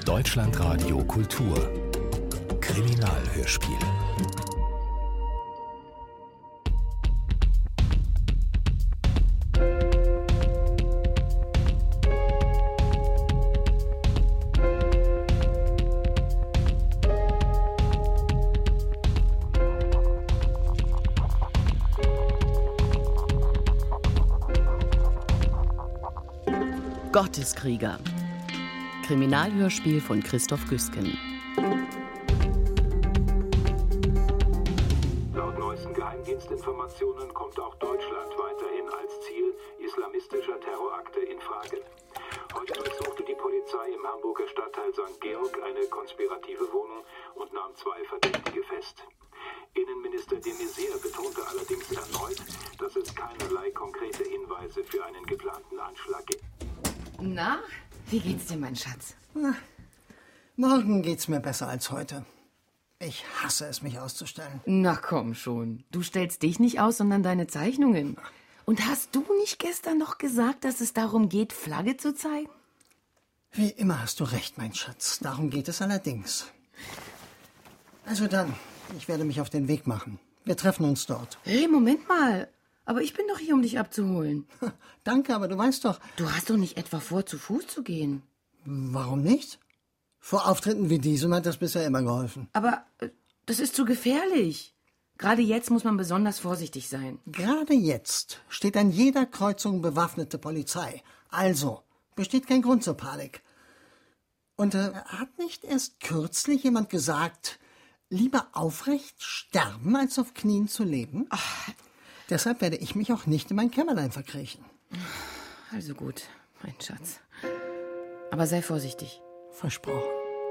Deutschlandradio Kultur Kriminalhörspiel. Gotteskrieger. Kriminalhörspiel von Christoph Güsken. Laut neuesten Geheimdienstinformationen kommt auch Deutschland weiterhin als Ziel islamistischer Terrorakte in Frage. Heute durchsuchte die Polizei im Hamburger Stadtteil St. Georg eine konspirative Wohnung und nahm 2 Verdächtige fest. Innenminister de Maizière betonte allerdings erneut, dass es keinerlei konkrete Hinweise für einen geplanten Anschlag gibt. Na, wie geht's dir, mein Schatz? Morgen geht's mir besser als heute. Ich hasse es, mich auszustellen. Na komm schon. Du stellst dich nicht aus, sondern deine Zeichnungen. Und hast du nicht gestern noch gesagt, dass es darum geht, Flagge zu zeigen? Wie immer hast du recht, mein Schatz. Darum geht es allerdings. Also dann, ich werde mich auf den Weg machen. Wir treffen uns dort. Hey, Moment mal. Aber ich bin doch hier, um dich abzuholen. Danke, aber du weißt doch... Du hast doch nicht etwa vor, zu Fuß zu gehen. Warum nicht? Vor Auftritten wie diesem hat das bisher immer geholfen. Aber das ist zu gefährlich. Gerade jetzt muss man besonders vorsichtig sein. Gerade jetzt steht an jeder Kreuzung bewaffnete Polizei. Also besteht kein Grund zur Panik. Und hat nicht erst kürzlich jemand gesagt, lieber aufrecht sterben, als auf Knien zu leben? Ach. Deshalb werde ich mich auch nicht in mein Kämmerlein verkriechen. Also gut, mein Schatz. Aber sei vorsichtig. Versprochen.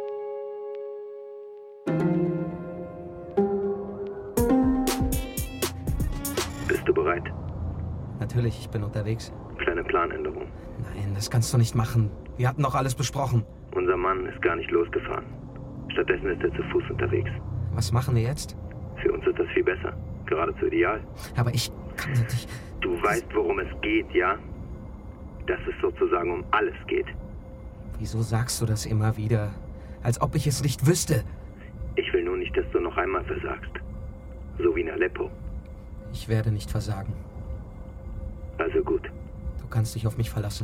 Bist du bereit? Natürlich, ich bin unterwegs. Kleine Planänderung. Nein, das kannst du nicht machen. Wir hatten doch alles besprochen. Unser Mann ist gar nicht losgefahren. Stattdessen ist er zu Fuß unterwegs. Was machen wir jetzt? Für uns ist das viel besser. Geradezu ideal. Aber ich kann nicht... Du weißt, worum es geht, ja? Dass es sozusagen um alles geht. Wieso sagst du das immer wieder? Als ob ich es nicht wüsste. Ich will nur nicht, dass du noch einmal versagst. So wie in Aleppo. Ich werde nicht versagen. Also gut. Du kannst dich auf mich verlassen.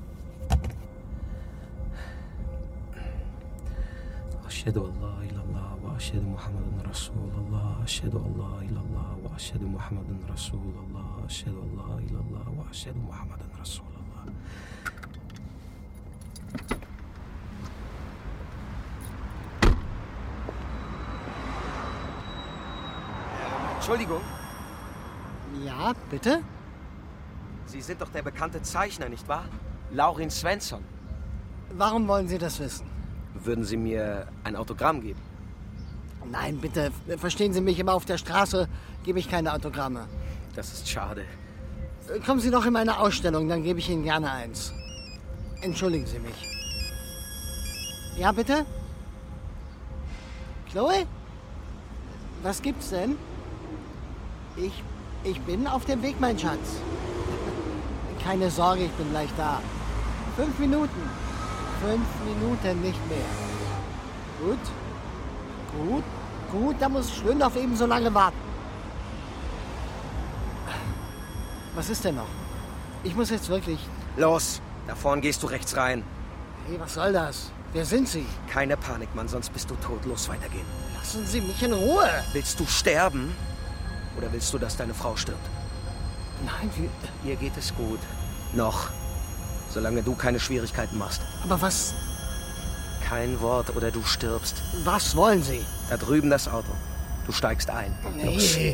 Ashhadu an la ilallah wa ashhadu Muhammadan Rasulullah. Ashhadu an la ilallah wa ashhadu Muhammadan Rasulullah. Ashhadu an la ilallah wa ashhadu Muhammadan Rasulullah. Entschuldigung. Ja, bitte? Sie sind doch der bekannte Zeichner, nicht wahr? Laurin Svensson. Warum wollen Sie das wissen? Würden Sie mir ein Autogramm geben? Nein, bitte, verstehen Sie mich, immer auf der Straße gebe ich keine Autogramme. Das ist schade. Kommen Sie doch in meine Ausstellung, dann gebe ich Ihnen gerne eins. Entschuldigen Sie mich. Ja, bitte? Chloe? Was gibt's denn? Ich bin auf dem Weg, mein Schatz. Keine Sorge, ich bin gleich da. 5 Minuten. 5 Minuten, nicht mehr. Gut, da muss Schlöndorff ebenso lange warten. Was ist denn noch? Ich muss jetzt wirklich... Los, da vorne gehst du rechts rein. Hey, was soll das? Wer sind Sie? Keine Panik, Mann, sonst bist du tot. Los, weitergehen. Lassen Sie mich in Ruhe. Willst du sterben? Oder willst du, dass deine Frau stirbt? Nein, Ihr geht es gut. Noch. Solange du keine Schwierigkeiten machst. Aber was... Kein Wort oder du stirbst. Was wollen Sie? Da drüben das Auto. Du steigst ein. Los. Nee.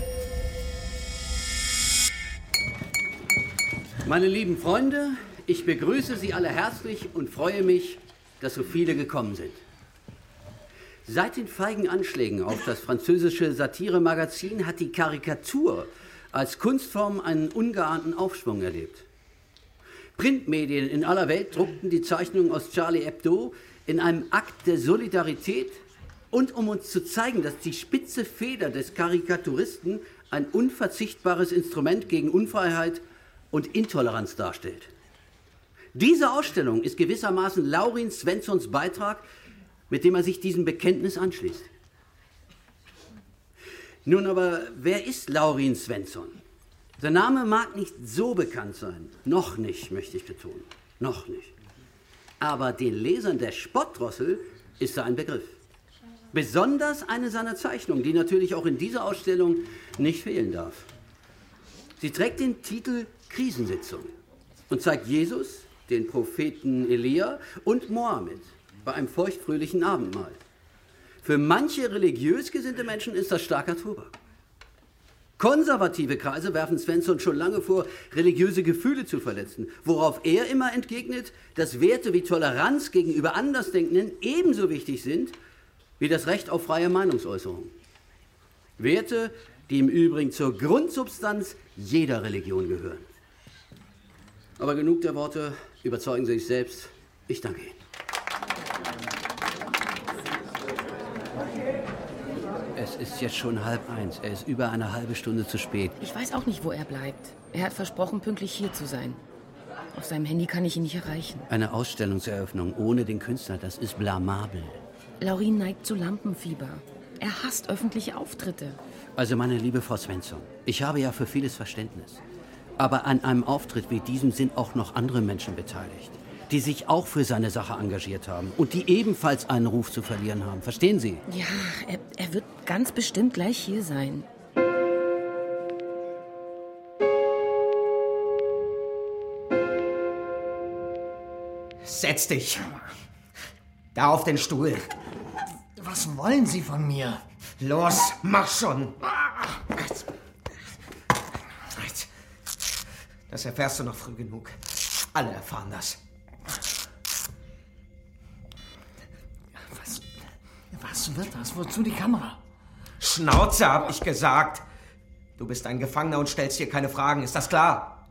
Meine lieben Freunde, ich begrüße Sie alle herzlich und freue mich, dass so viele gekommen sind. Seit den feigen Anschlägen auf das französische Satiremagazin hat die Karikatur als Kunstform einen ungeahnten Aufschwung erlebt. Printmedien in aller Welt druckten die Zeichnungen aus Charlie Hebdo in einem Akt der Solidarität und um uns zu zeigen, dass die spitze Feder des Karikaturisten ein unverzichtbares Instrument gegen Unfreiheit und Intoleranz darstellt. Diese Ausstellung ist gewissermaßen Laurin Svenssons Beitrag mit dem er sich diesem Bekenntnis anschließt. Nun aber, wer ist Laurin Svensson? Sein Name mag nicht so bekannt sein. Noch nicht, möchte ich betonen. Noch nicht. Aber den Lesern der Spottdrossel ist er ein Begriff. Besonders eine seiner Zeichnungen, die natürlich auch in dieser Ausstellung nicht fehlen darf. Sie trägt den Titel Krisensitzung und zeigt Jesus, den Propheten Elia und Mohammed bei einem feuchtfröhlichen Abendmahl. Für manche religiös gesinnte Menschen ist das starker Tobak. Konservative Kreise werfen Svensson schon lange vor, religiöse Gefühle zu verletzen, worauf er immer entgegnet, dass Werte wie Toleranz gegenüber Andersdenkenden ebenso wichtig sind wie das Recht auf freie Meinungsäußerung. Werte, die im Übrigen zur Grundsubstanz jeder Religion gehören. Aber genug der Worte, überzeugen Sie sich selbst. Ich danke Ihnen. Es ist jetzt schon 12:30. Er ist über eine halbe Stunde zu spät. Ich weiß auch nicht, wo er bleibt. Er hat versprochen, pünktlich hier zu sein. Auf seinem Handy kann ich ihn nicht erreichen. Eine Ausstellungseröffnung ohne den Künstler, das ist blamabel. Laurin neigt zu Lampenfieber. Er hasst öffentliche Auftritte. Also, meine liebe Frau Svensson, ich habe ja für vieles Verständnis. Aber an einem Auftritt wie diesem sind auch noch andere Menschen beteiligt, die sich auch für seine Sache engagiert haben und die ebenfalls einen Ruf zu verlieren haben. Verstehen Sie? Ja, er wird ganz bestimmt gleich hier sein. Setz dich. Da auf den Stuhl. Was wollen Sie von mir? Los, mach schon. Das erfährst du noch früh genug. Alle erfahren das. Was wird das? Wozu die Kamera? Schnauze, hab ich gesagt. Du bist ein Gefangener und stellst hier keine Fragen. Ist das klar?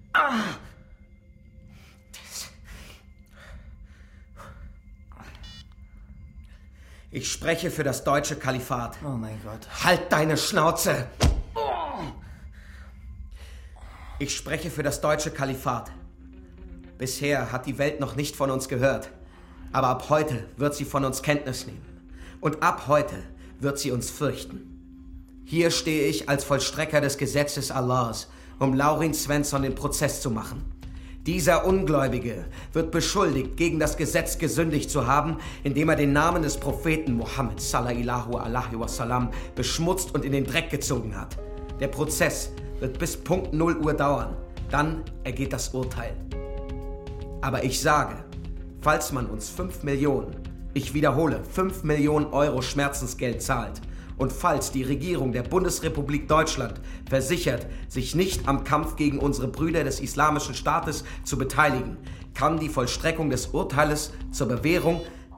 Ich spreche für das deutsche Kalifat. Oh mein Gott. Halt deine Schnauze! Ich spreche für das deutsche Kalifat. Bisher hat die Welt noch nicht von uns gehört. Aber ab heute wird sie von uns Kenntnis nehmen. Und ab heute wird sie uns fürchten. Hier stehe ich als Vollstrecker des Gesetzes Allahs, um Laurin Svensson den Prozess zu machen. Dieser Ungläubige wird beschuldigt, gegen das Gesetz gesündigt zu haben, indem er den Namen des Propheten Mohammed sallallahu alaihi wasallam beschmutzt und in den Dreck gezogen hat. Der Prozess wird bis Punkt 0 Uhr dauern. Dann ergeht das Urteil. Aber ich sage, falls man uns 5 Millionen, ich wiederhole, 5 Millionen Euro Schmerzensgeld zahlt und falls die Regierung der Bundesrepublik Deutschland versichert, sich nicht am Kampf gegen unsere Brüder des Islamischen Staates zu beteiligen, kann die Vollstreckung des Urteiles zur Bewährung...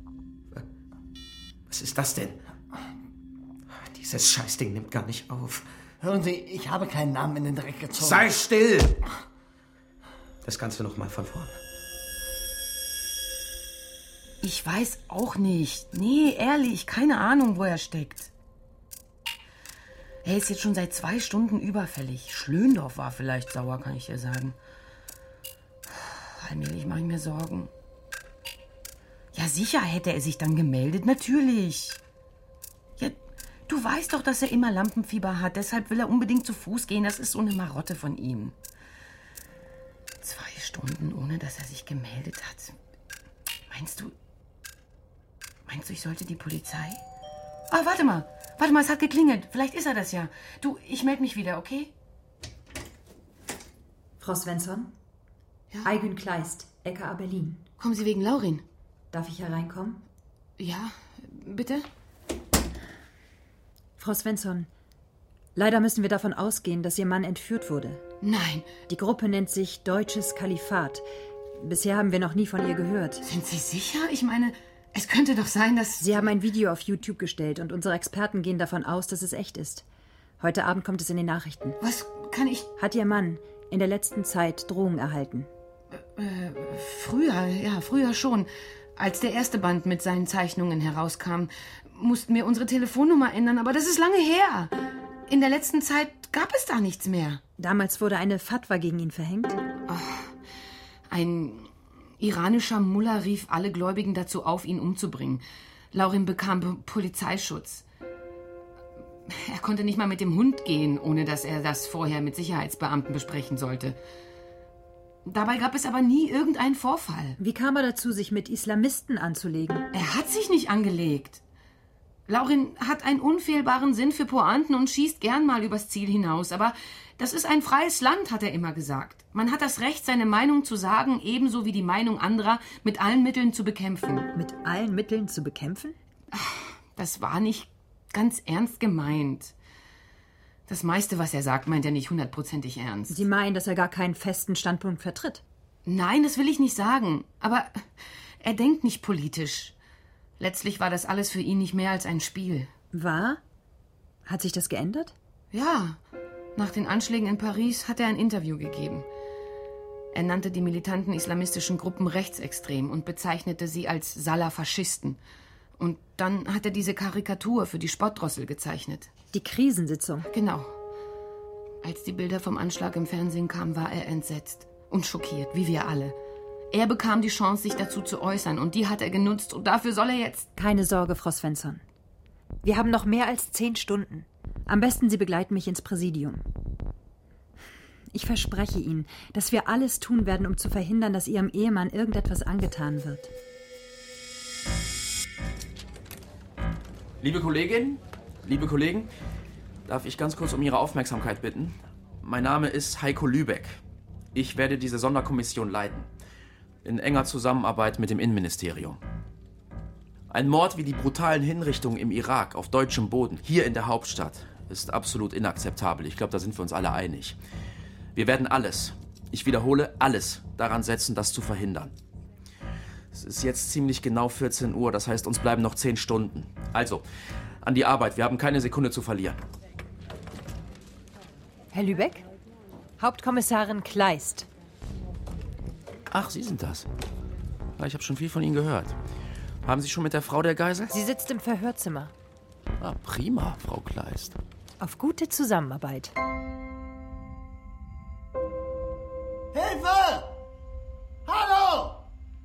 Was ist das denn? Dieses Scheißding nimmt gar nicht auf. Hören Sie, ich habe keinen Namen in den Dreck gezogen. Sei still! Das kannst du noch mal von vorne. Ich weiß auch nicht. Nee, ehrlich, keine Ahnung, wo er steckt. Er ist jetzt schon seit 2 Stunden überfällig. Schlöndorff war vielleicht sauer, kann ich dir sagen. Allmählich mache ich mir Sorgen. Ja, sicher hätte er sich dann gemeldet, natürlich. Ja, du weißt doch, dass er immer Lampenfieber hat. Deshalb will er unbedingt zu Fuß gehen. Das ist so eine Marotte von ihm. 2 Stunden, ohne dass er sich gemeldet hat. Meinst du, ich sollte die Polizei? Ah, warte mal, es hat geklingelt. Vielleicht ist er das ja. Du, ich melde mich wieder, okay? Frau Svensson? Ja? Aygün Kleist, LKA Berlin. Kommen Sie wegen Laurin? Darf ich hereinkommen? Ja, bitte? Frau Svensson, leider müssen wir davon ausgehen, dass Ihr Mann entführt wurde. Nein. Die Gruppe nennt sich Deutsches Kalifat. Bisher haben wir noch nie von ihr gehört. Sind Sie sicher? Ich meine, es könnte doch sein, dass... Sie haben ein Video auf YouTube gestellt und unsere Experten gehen davon aus, dass es echt ist. Heute Abend kommt es in den Nachrichten. Was kann ich... Hat Ihr Mann in der letzten Zeit Drohungen erhalten? Früher schon. Als der erste Band mit seinen Zeichnungen herauskam, mussten wir unsere Telefonnummer ändern, aber das ist lange her. In der letzten Zeit gab es da nichts mehr. Damals wurde eine Fatwa gegen ihn verhängt? Ein iranischer Mullah rief alle Gläubigen dazu auf, ihn umzubringen. Laurin bekam Polizeischutz. Er konnte nicht mal mit dem Hund gehen, ohne dass er das vorher mit Sicherheitsbeamten besprechen sollte. Dabei gab es aber nie irgendeinen Vorfall. Wie kam er dazu, sich mit Islamisten anzulegen? Er hat sich nicht angelegt. Laurin hat einen unfehlbaren Sinn für Pointen und schießt gern mal übers Ziel hinaus. Aber das ist ein freies Land, hat er immer gesagt. Man hat das Recht, seine Meinung zu sagen, ebenso wie die Meinung anderer mit allen Mitteln zu bekämpfen. Mit allen Mitteln zu bekämpfen? Das war nicht ganz ernst gemeint. Das meiste, was er sagt, meint er nicht 100%ig ernst. Sie meinen, dass er gar keinen festen Standpunkt vertritt? Nein, das will ich nicht sagen. Aber er denkt nicht politisch. Letztlich war das alles für ihn nicht mehr als ein Spiel. War? Hat sich das geändert? Ja. Nach den Anschlägen in Paris hat er ein Interview gegeben. Er nannte die militanten islamistischen Gruppen rechtsextrem und bezeichnete sie als Salafaschisten. Und dann hat er diese Karikatur für die Spottdrossel gezeichnet. Die Krisensitzung? Genau. Als die Bilder vom Anschlag im Fernsehen kamen, war er entsetzt und schockiert, wie wir alle. Er bekam die Chance, sich dazu zu äußern, und die hat er genutzt, und dafür soll er jetzt... Keine Sorge, Frau Svensson. Wir haben noch mehr als 10 Stunden. Am besten, Sie begleiten mich ins Präsidium. Ich verspreche Ihnen, dass wir alles tun werden, um zu verhindern, dass Ihrem Ehemann irgendetwas angetan wird. Liebe Kolleginnen, liebe Kollegen, darf ich ganz kurz um Ihre Aufmerksamkeit bitten? Mein Name ist Heiko Lübeck. Ich werde diese Sonderkommission leiten. In enger Zusammenarbeit mit dem Innenministerium. Ein Mord wie die brutalen Hinrichtungen im Irak auf deutschem Boden, hier in der Hauptstadt, ist absolut inakzeptabel. Ich glaube, da sind wir uns alle einig. Wir werden alles, ich wiederhole, alles daran setzen, das zu verhindern. Es ist jetzt ziemlich genau 14 Uhr, das heißt, uns bleiben noch 10 Stunden. Also, an die Arbeit, wir haben keine Sekunde zu verlieren. Herr Lübeck? Hauptkommissarin Kleist. Ach, Sie sind das. Ich habe schon viel von Ihnen gehört. Haben Sie schon mit der Frau der Geisel? Sie sitzt im Verhörzimmer. Ah, prima, Frau Kleist. Auf gute Zusammenarbeit. Hilfe! Hallo!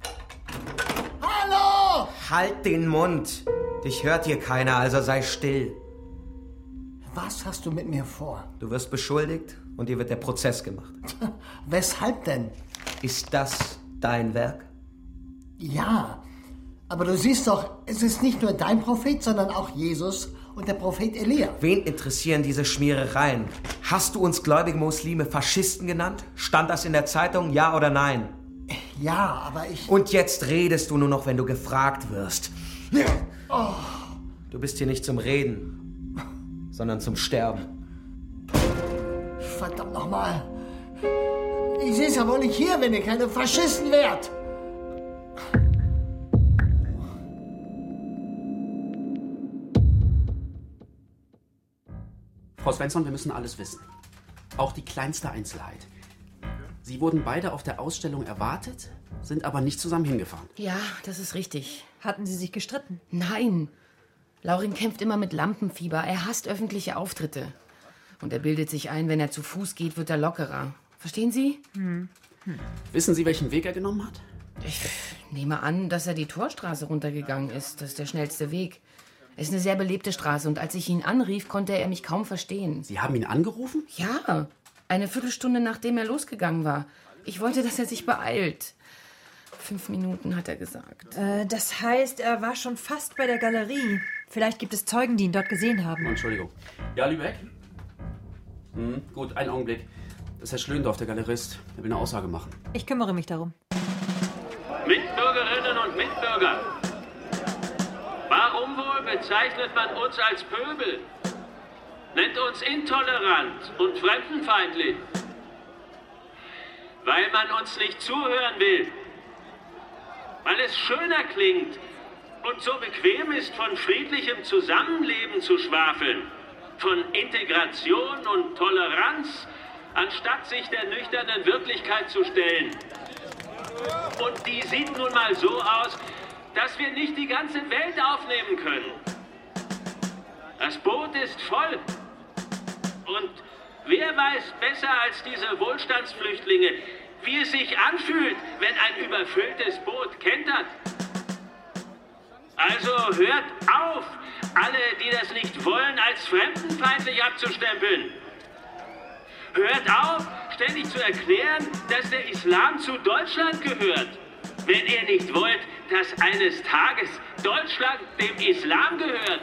Hallo! Halt den Mund! Dich hört hier keiner, also sei still. Was hast du mit mir vor? Du wirst beschuldigt und dir wird der Prozess gemacht. Weshalb denn? Ist das dein Werk? Ja, aber du siehst doch, es ist nicht nur dein Prophet, sondern auch Jesus und der Prophet Elia. Wen interessieren diese Schmierereien? Hast du uns gläubige Muslime Faschisten genannt? Stand das in der Zeitung, ja oder nein? Ja, aber ich... Und jetzt redest du nur noch, wenn du gefragt wirst. Oh. Du bist hier nicht zum Reden, sondern zum Sterben. Verdammt nochmal. Ich sehe es ja wohl nicht hier, wenn ihr keine Faschisten wärt. Frau Svensson, wir müssen alles wissen. Auch die kleinste Einzelheit. Sie wurden beide auf der Ausstellung erwartet, sind aber nicht zusammen hingefahren. Ja, das ist richtig. Hatten Sie sich gestritten? Nein. Laurin kämpft immer mit Lampenfieber. Er hasst öffentliche Auftritte. Und er bildet sich ein, wenn er zu Fuß geht, wird er lockerer. Verstehen Sie? Wissen Sie, welchen Weg er genommen hat? Ich nehme an, dass er die Torstraße runtergegangen ist. Das ist der schnellste Weg. Es ist eine sehr belebte Straße und als ich ihn anrief, konnte er mich kaum verstehen. Sie haben ihn angerufen? Ja, eine Viertelstunde nachdem er losgegangen war. Ich wollte, dass er sich beeilt. 5 Minuten, hat er gesagt. Das heißt, er war schon fast bei der Galerie. Vielleicht gibt es Zeugen, die ihn dort gesehen haben. Entschuldigung. Ja, Lübeck? Gut, einen Augenblick. Das ist Herr Schlöndorff, der Galerist. Er will eine Aussage machen. Ich kümmere mich darum. Mitbürgerinnen und Mitbürger, warum wohl bezeichnet man uns als Pöbel? Nennt uns intolerant und fremdenfeindlich? Weil man uns nicht zuhören will. Weil es schöner klingt und so bequem ist, von friedlichem Zusammenleben zu schwafeln. Von Integration und Toleranz, anstatt sich der nüchternen Wirklichkeit zu stellen. Und die sieht nun mal so aus, dass wir nicht die ganze Welt aufnehmen können. Das Boot ist voll. Und wer weiß besser als diese Wohlstandsflüchtlinge, wie es sich anfühlt, wenn ein überfülltes Boot kentert. Also hört auf, alle, die das nicht wollen, als fremdenfeindlich abzustempeln. Hört auf, ständig zu erklären, dass der Islam zu Deutschland gehört. Wenn ihr nicht wollt, dass eines Tages Deutschland dem Islam gehört.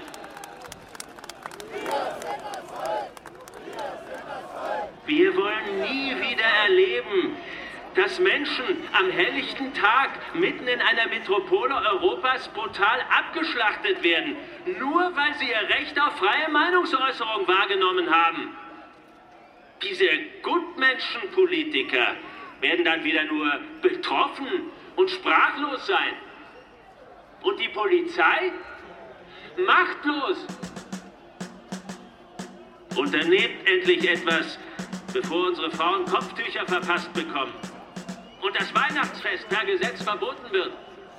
Wir wollen nie wieder erleben, dass Menschen am helllichten Tag mitten in einer Metropole Europas brutal abgeschlachtet werden, nur weil sie ihr Recht auf freie Meinungsäußerung wahrgenommen haben. Diese Gutmenschenpolitiker werden dann wieder nur betroffen und sprachlos sein. Und die Polizei? Machtlos. Unternehmt endlich etwas, bevor unsere Frauen Kopftücher verpasst bekommen und das Weihnachtsfest per Gesetz verboten wird.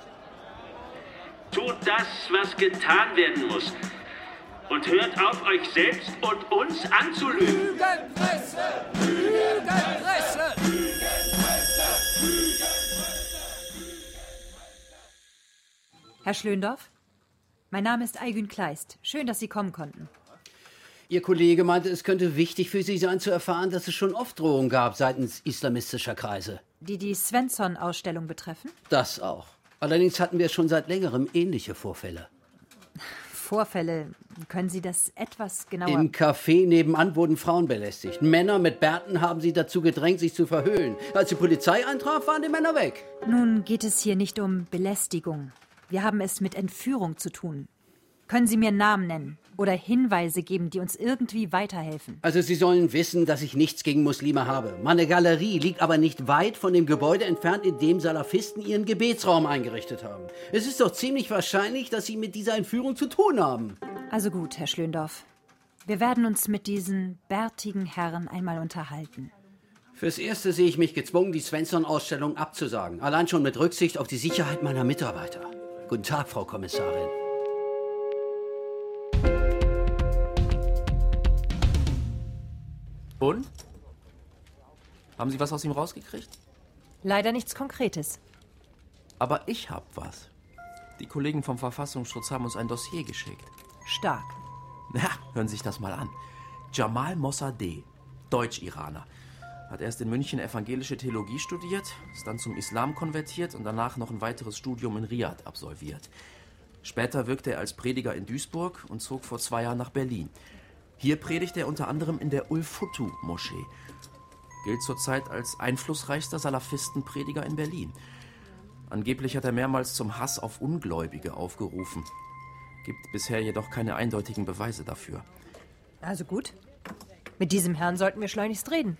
Tut das, was getan werden muss. Und hört auf, euch selbst und uns anzulügen. Lügenpresse! Lügenpresse! Herr Schlöndorff, mein Name ist Aygün Kleist. Schön, dass Sie kommen konnten. Ihr Kollege meinte, es könnte wichtig für Sie sein, zu erfahren, dass es schon oft Drohungen gab seitens islamistischer Kreise. Die Svensson-Ausstellung betreffen? Das auch. Allerdings hatten wir schon seit längerem ähnliche Vorfälle. Vorfälle? Können Sie das etwas genauer... Im Café nebenan wurden Frauen belästigt. Männer mit Bärten haben sie dazu gedrängt, sich zu verhüllen. Als die Polizei eintraf, waren die Männer weg. Nun geht es hier nicht um Belästigung. Wir haben es mit Entführung zu tun. Können Sie mir Namen nennen oder Hinweise geben, die uns irgendwie weiterhelfen? Also Sie sollen wissen, dass ich nichts gegen Muslime habe. Meine Galerie liegt aber nicht weit von dem Gebäude entfernt, in dem Salafisten ihren Gebetsraum eingerichtet haben. Es ist doch ziemlich wahrscheinlich, dass Sie mit dieser Entführung zu tun haben. Also gut, Herr Schlöndorff. Wir werden uns mit diesen bärtigen Herren einmal unterhalten. Fürs Erste sehe ich mich gezwungen, die Svensson-Ausstellung abzusagen. Allein schon mit Rücksicht auf die Sicherheit meiner Mitarbeiter. Guten Tag, Frau Kommissarin. Und? Haben Sie was aus ihm rausgekriegt? Leider nichts Konkretes. Aber ich hab was. Die Kollegen vom Verfassungsschutz haben uns ein Dossier geschickt. Stark. Ja, hören Sie sich das mal an. Jamal Mossadegh, Deutsch-Iraner. Hat erst in München evangelische Theologie studiert, ist dann zum Islam konvertiert und danach noch ein weiteres Studium in Riad absolviert. Später wirkte er als Prediger in Duisburg und zog vor 2 Jahren nach Berlin. Hier predigt er unter anderem in der Ul-Futu-Moschee. Gilt zurzeit als einflussreichster Salafistenprediger in Berlin. Angeblich hat er mehrmals zum Hass auf Ungläubige aufgerufen. Gibt bisher jedoch keine eindeutigen Beweise dafür. Also gut. Mit diesem Herrn sollten wir schleunigst reden.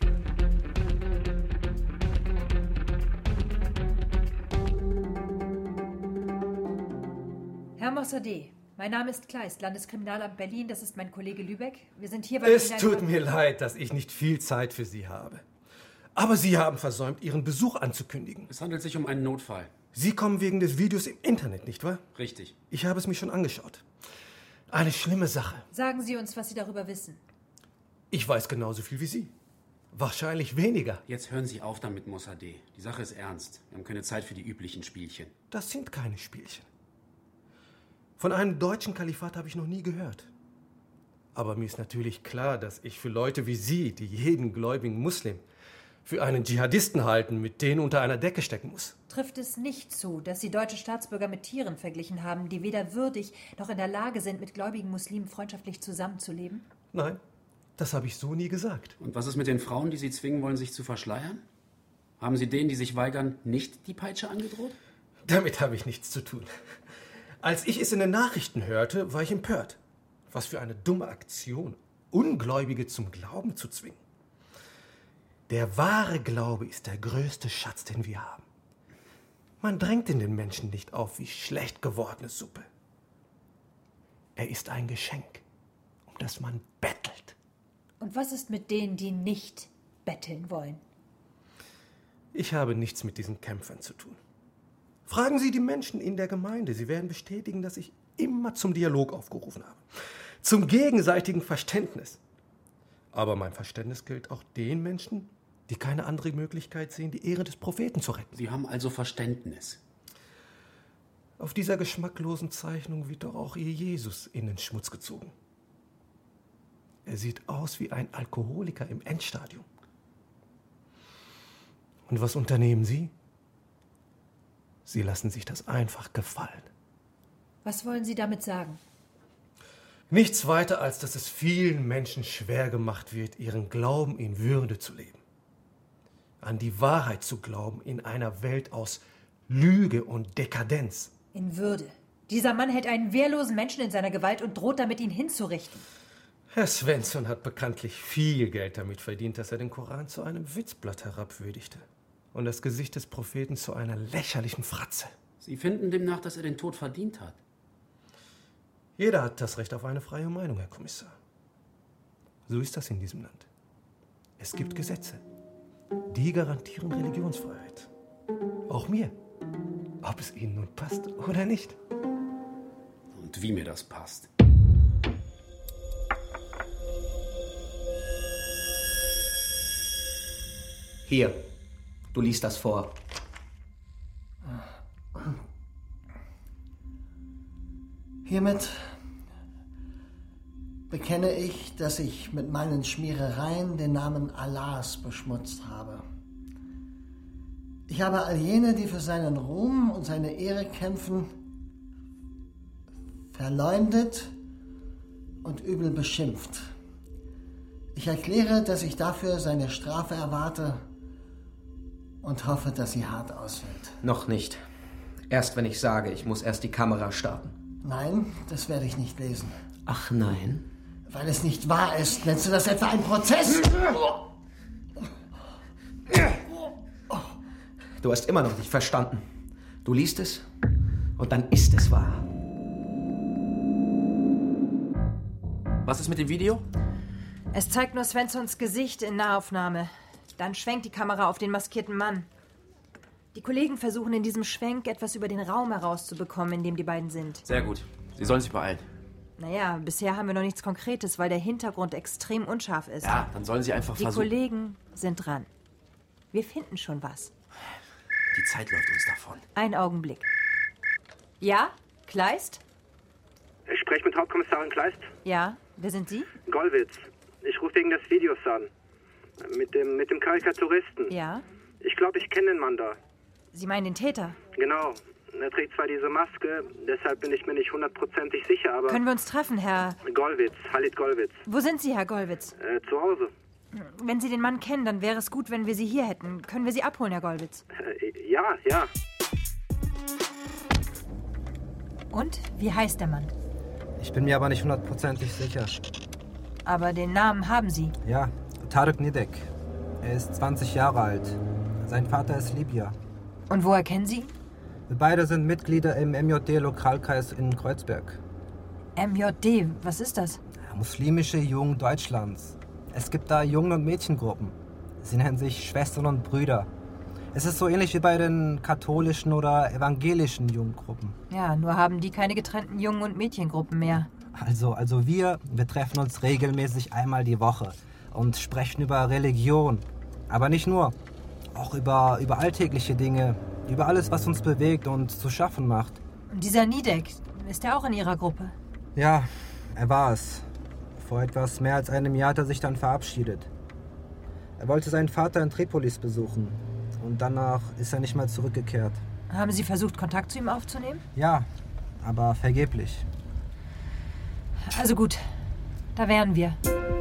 Herr Mossadegh, mein Name ist Kleist, Landeskriminalamt Berlin. Das ist mein Kollege Lübeck. Wir sind hier, weil Es tut mir leid, dass ich nicht viel Zeit für Sie habe. Aber Sie haben versäumt, Ihren Besuch anzukündigen. Es handelt sich um einen Notfall. Sie kommen wegen des Videos im Internet, nicht wahr? Richtig. Ich habe es mir schon angeschaut. Eine schlimme Sache. Sagen Sie uns, was Sie darüber wissen. Ich weiß genauso viel wie Sie. Wahrscheinlich weniger. Jetzt hören Sie auf damit, Mossadegh. Die Sache ist ernst. Wir haben keine Zeit für die üblichen Spielchen. Das sind keine Spielchen. Von einem deutschen Kalifat habe ich noch nie gehört. Aber mir ist natürlich klar, dass ich für Leute wie Sie, die jeden gläubigen Muslim für einen Dschihadisten halten, mit denen unter einer Decke stecken muss. Trifft es nicht zu, dass Sie deutsche Staatsbürger mit Tieren verglichen haben, die weder würdig noch in der Lage sind, mit gläubigen Muslimen freundschaftlich zusammenzuleben? Nein, das habe ich so nie gesagt. Und was ist mit den Frauen, die Sie zwingen wollen, sich zu verschleiern? Haben Sie denen, die sich weigern, nicht die Peitsche angedroht? Damit habe ich nichts zu tun. Als ich es in den Nachrichten hörte, war ich empört. Was für eine dumme Aktion, Ungläubige zum Glauben zu zwingen. Der wahre Glaube ist der größte Schatz, den wir haben. Man drängt in den Menschen nicht auf wie schlecht gewordene Suppe. Er ist ein Geschenk, um das man bettelt. Und was ist mit denen, die nicht betteln wollen? Ich habe nichts mit diesen Kämpfern zu tun. Fragen Sie die Menschen in der Gemeinde. Sie werden bestätigen, dass ich immer zum Dialog aufgerufen habe. Zum gegenseitigen Verständnis. Aber mein Verständnis gilt auch den Menschen, die keine andere Möglichkeit sehen, die Ehre des Propheten zu retten. Sie haben also Verständnis. Auf dieser geschmacklosen Zeichnung wird doch auch ihr Jesus in den Schmutz gezogen. Er sieht aus wie ein Alkoholiker im Endstadium. Und was unternehmen Sie? Sie lassen sich das einfach gefallen. Was wollen Sie damit sagen? Nichts weiter, als dass es vielen Menschen schwer gemacht wird, ihren Glauben in Würde zu leben. An die Wahrheit zu glauben in einer Welt aus Lüge und Dekadenz. In Würde. Dieser Mann hält einen wehrlosen Menschen in seiner Gewalt und droht damit, ihn hinzurichten. Herr Svensson hat bekanntlich viel Geld damit verdient, dass er den Koran zu einem Witzblatt herabwürdigte und das Gesicht des Propheten zu einer lächerlichen Fratze. Sie finden demnach, dass er den Tod verdient hat? Jeder hat das Recht auf eine freie Meinung, Herr Kommissar. So ist das in diesem Land. Es gibt Gesetze. Die garantieren Religionsfreiheit. Auch mir. Ob es Ihnen nun passt oder nicht. Und wie mir das passt. Hier, du liest das vor. Hiermit bekenne ich, dass ich mit meinen Schmierereien den Namen Allahs beschmutzt habe. Ich habe all jene, die für seinen Ruhm und seine Ehre kämpfen, verleumdet und übel beschimpft. Ich erkläre, dass ich dafür seine Strafe erwarte und hoffe, dass sie hart ausfällt. Noch nicht. Erst wenn ich sage, ich muss erst die Kamera starten. Nein, das werde ich nicht lesen. Ach nein? Weil es nicht wahr ist. Nennst du das etwa ein Prozess? Du hast immer noch nicht verstanden. Du liest es und dann ist es wahr. Was ist mit dem Video? Es zeigt nur Svenssons Gesicht in Nahaufnahme. Dann schwenkt die Kamera auf den maskierten Mann. Die Kollegen versuchen in diesem Schwenk etwas über den Raum herauszubekommen, in dem die beiden sind. Sehr gut. Sie sollen sich beeilen. Naja, bisher haben wir noch nichts Konkretes, weil der Hintergrund extrem unscharf ist. Ja, dann sollen sie einfach versuchen. Die Kollegen sind dran. Wir finden schon was. Die Zeit läuft uns davon. Ein Augenblick. Ja? Kleist? Ich spreche mit Hauptkommissarin Kleist. Ja, wer sind Sie? Gollwitz. Ich rufe wegen des Videos an. Mit dem Karikaturisten. Ja? Ich glaube, ich kenne den Mann da. Sie meinen den Täter? Genau. Er trägt zwar diese Maske, deshalb bin ich mir nicht hundertprozentig sicher, aber... Können wir uns treffen, Herr... Gollwitz, Halit Gollwitz. Wo sind Sie, Herr Gollwitz? Zu Hause. Wenn Sie den Mann kennen, dann wäre es gut, wenn wir Sie hier hätten. Können wir Sie abholen, Herr Gollwitz? Ja. Und? Wie heißt der Mann? Ich bin mir aber nicht hundertprozentig sicher. Aber den Namen haben Sie? Ja, Tarık Nidek. Er ist 20 Jahre alt. Sein Vater ist Libyer. Und woher kennen Sie ihn? Wir beide sind Mitglieder im MJD-Lokalkreis in Kreuzberg. MJD, was ist das? Muslimische Jugend Deutschlands. Es gibt da Jungen- und Mädchengruppen. Sie nennen sich Schwestern und Brüder. Es ist so ähnlich wie bei den katholischen oder evangelischen Jugendgruppen. Ja, nur haben die keine getrennten Jungen- und Mädchengruppen mehr. Also wir treffen uns regelmäßig einmal die Woche und sprechen über Religion. Aber nicht nur. Auch über alltägliche Dinge, über alles, was uns bewegt und zu schaffen macht. Und dieser Nidek, ist er auch in Ihrer Gruppe? Ja, er war es. Vor etwas mehr als einem Jahr hat er sich dann verabschiedet. Er wollte seinen Vater in Tripolis besuchen. Und danach ist er nicht mal zurückgekehrt. Haben Sie versucht, Kontakt zu ihm aufzunehmen? Ja, aber vergeblich. Also gut, da wären wir.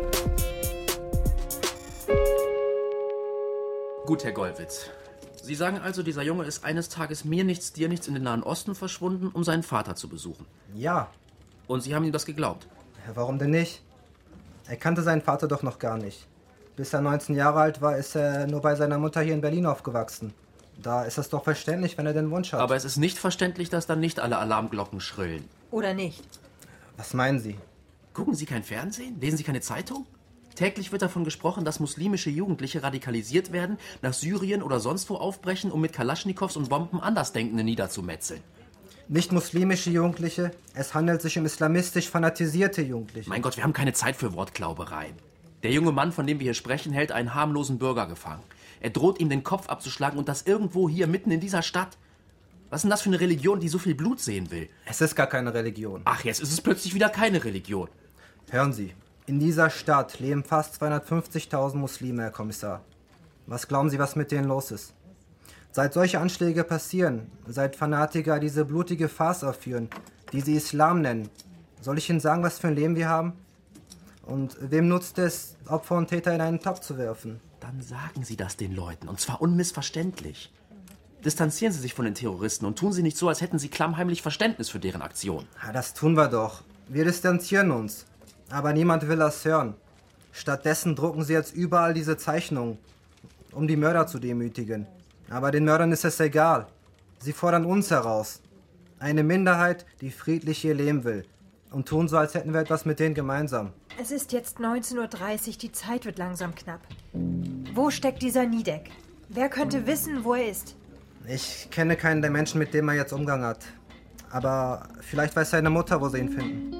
Gut, Herr Gollwitz. Sie sagen also, dieser Junge ist eines Tages mir nichts, dir nichts in den Nahen Osten verschwunden, um seinen Vater zu besuchen. Ja. Und Sie haben ihm das geglaubt? Ja, warum denn nicht? Er kannte seinen Vater doch noch gar nicht. Bis er 19 Jahre alt war, ist er nur bei seiner Mutter hier in Berlin aufgewachsen. Da ist es doch verständlich, wenn er den Wunsch hat. Aber es ist nicht verständlich, dass dann nicht alle Alarmglocken schrillen. Oder nicht? Was meinen Sie? Gucken Sie kein Fernsehen? Lesen Sie keine Zeitung? Täglich wird davon gesprochen, dass muslimische Jugendliche radikalisiert werden, nach Syrien oder sonst wo aufbrechen, um mit Kalaschnikows und Bomben Andersdenkende niederzumetzeln. Nicht muslimische Jugendliche, es handelt sich um islamistisch fanatisierte Jugendliche. Mein Gott, wir haben keine Zeit für Wortklaubereien. Der junge Mann, von dem wir hier sprechen, hält einen harmlosen Bürger gefangen. Er droht ihm den Kopf abzuschlagen und das irgendwo hier mitten in dieser Stadt. Was ist denn das für eine Religion, die so viel Blut sehen will? Es ist gar keine Religion. Ach, jetzt ist es plötzlich wieder keine Religion. Hören Sie, in dieser Stadt leben fast 250.000 Muslime, Herr Kommissar. Was glauben Sie, was mit denen los ist? Seit solche Anschläge passieren, seit Fanatiker diese blutige Farce aufführen, die sie Islam nennen, soll ich Ihnen sagen, was für ein Leben wir haben? Und wem nutzt es, Opfer und Täter in einen Topf zu werfen? Dann sagen Sie das den Leuten, und zwar unmissverständlich. Distanzieren Sie sich von den Terroristen und tun Sie nicht so, als hätten Sie klammheimlich Verständnis für deren Aktion. Ja, das tun wir doch. Wir distanzieren uns. Aber niemand will das hören. Stattdessen drucken sie jetzt überall diese Zeichnungen, um die Mörder zu demütigen. Aber den Mördern ist es egal. Sie fordern uns heraus. Eine Minderheit, die friedlich ihr Leben will. Und tun so, als hätten wir etwas mit denen gemeinsam. Es ist jetzt 19:30 Uhr, die Zeit wird langsam knapp. Wo steckt dieser Nidek? Wer könnte wissen, wo er ist? Ich kenne keinen der Menschen, mit dem er jetzt Umgang hat. Aber vielleicht weiß seine Mutter, wo sie ihn finden.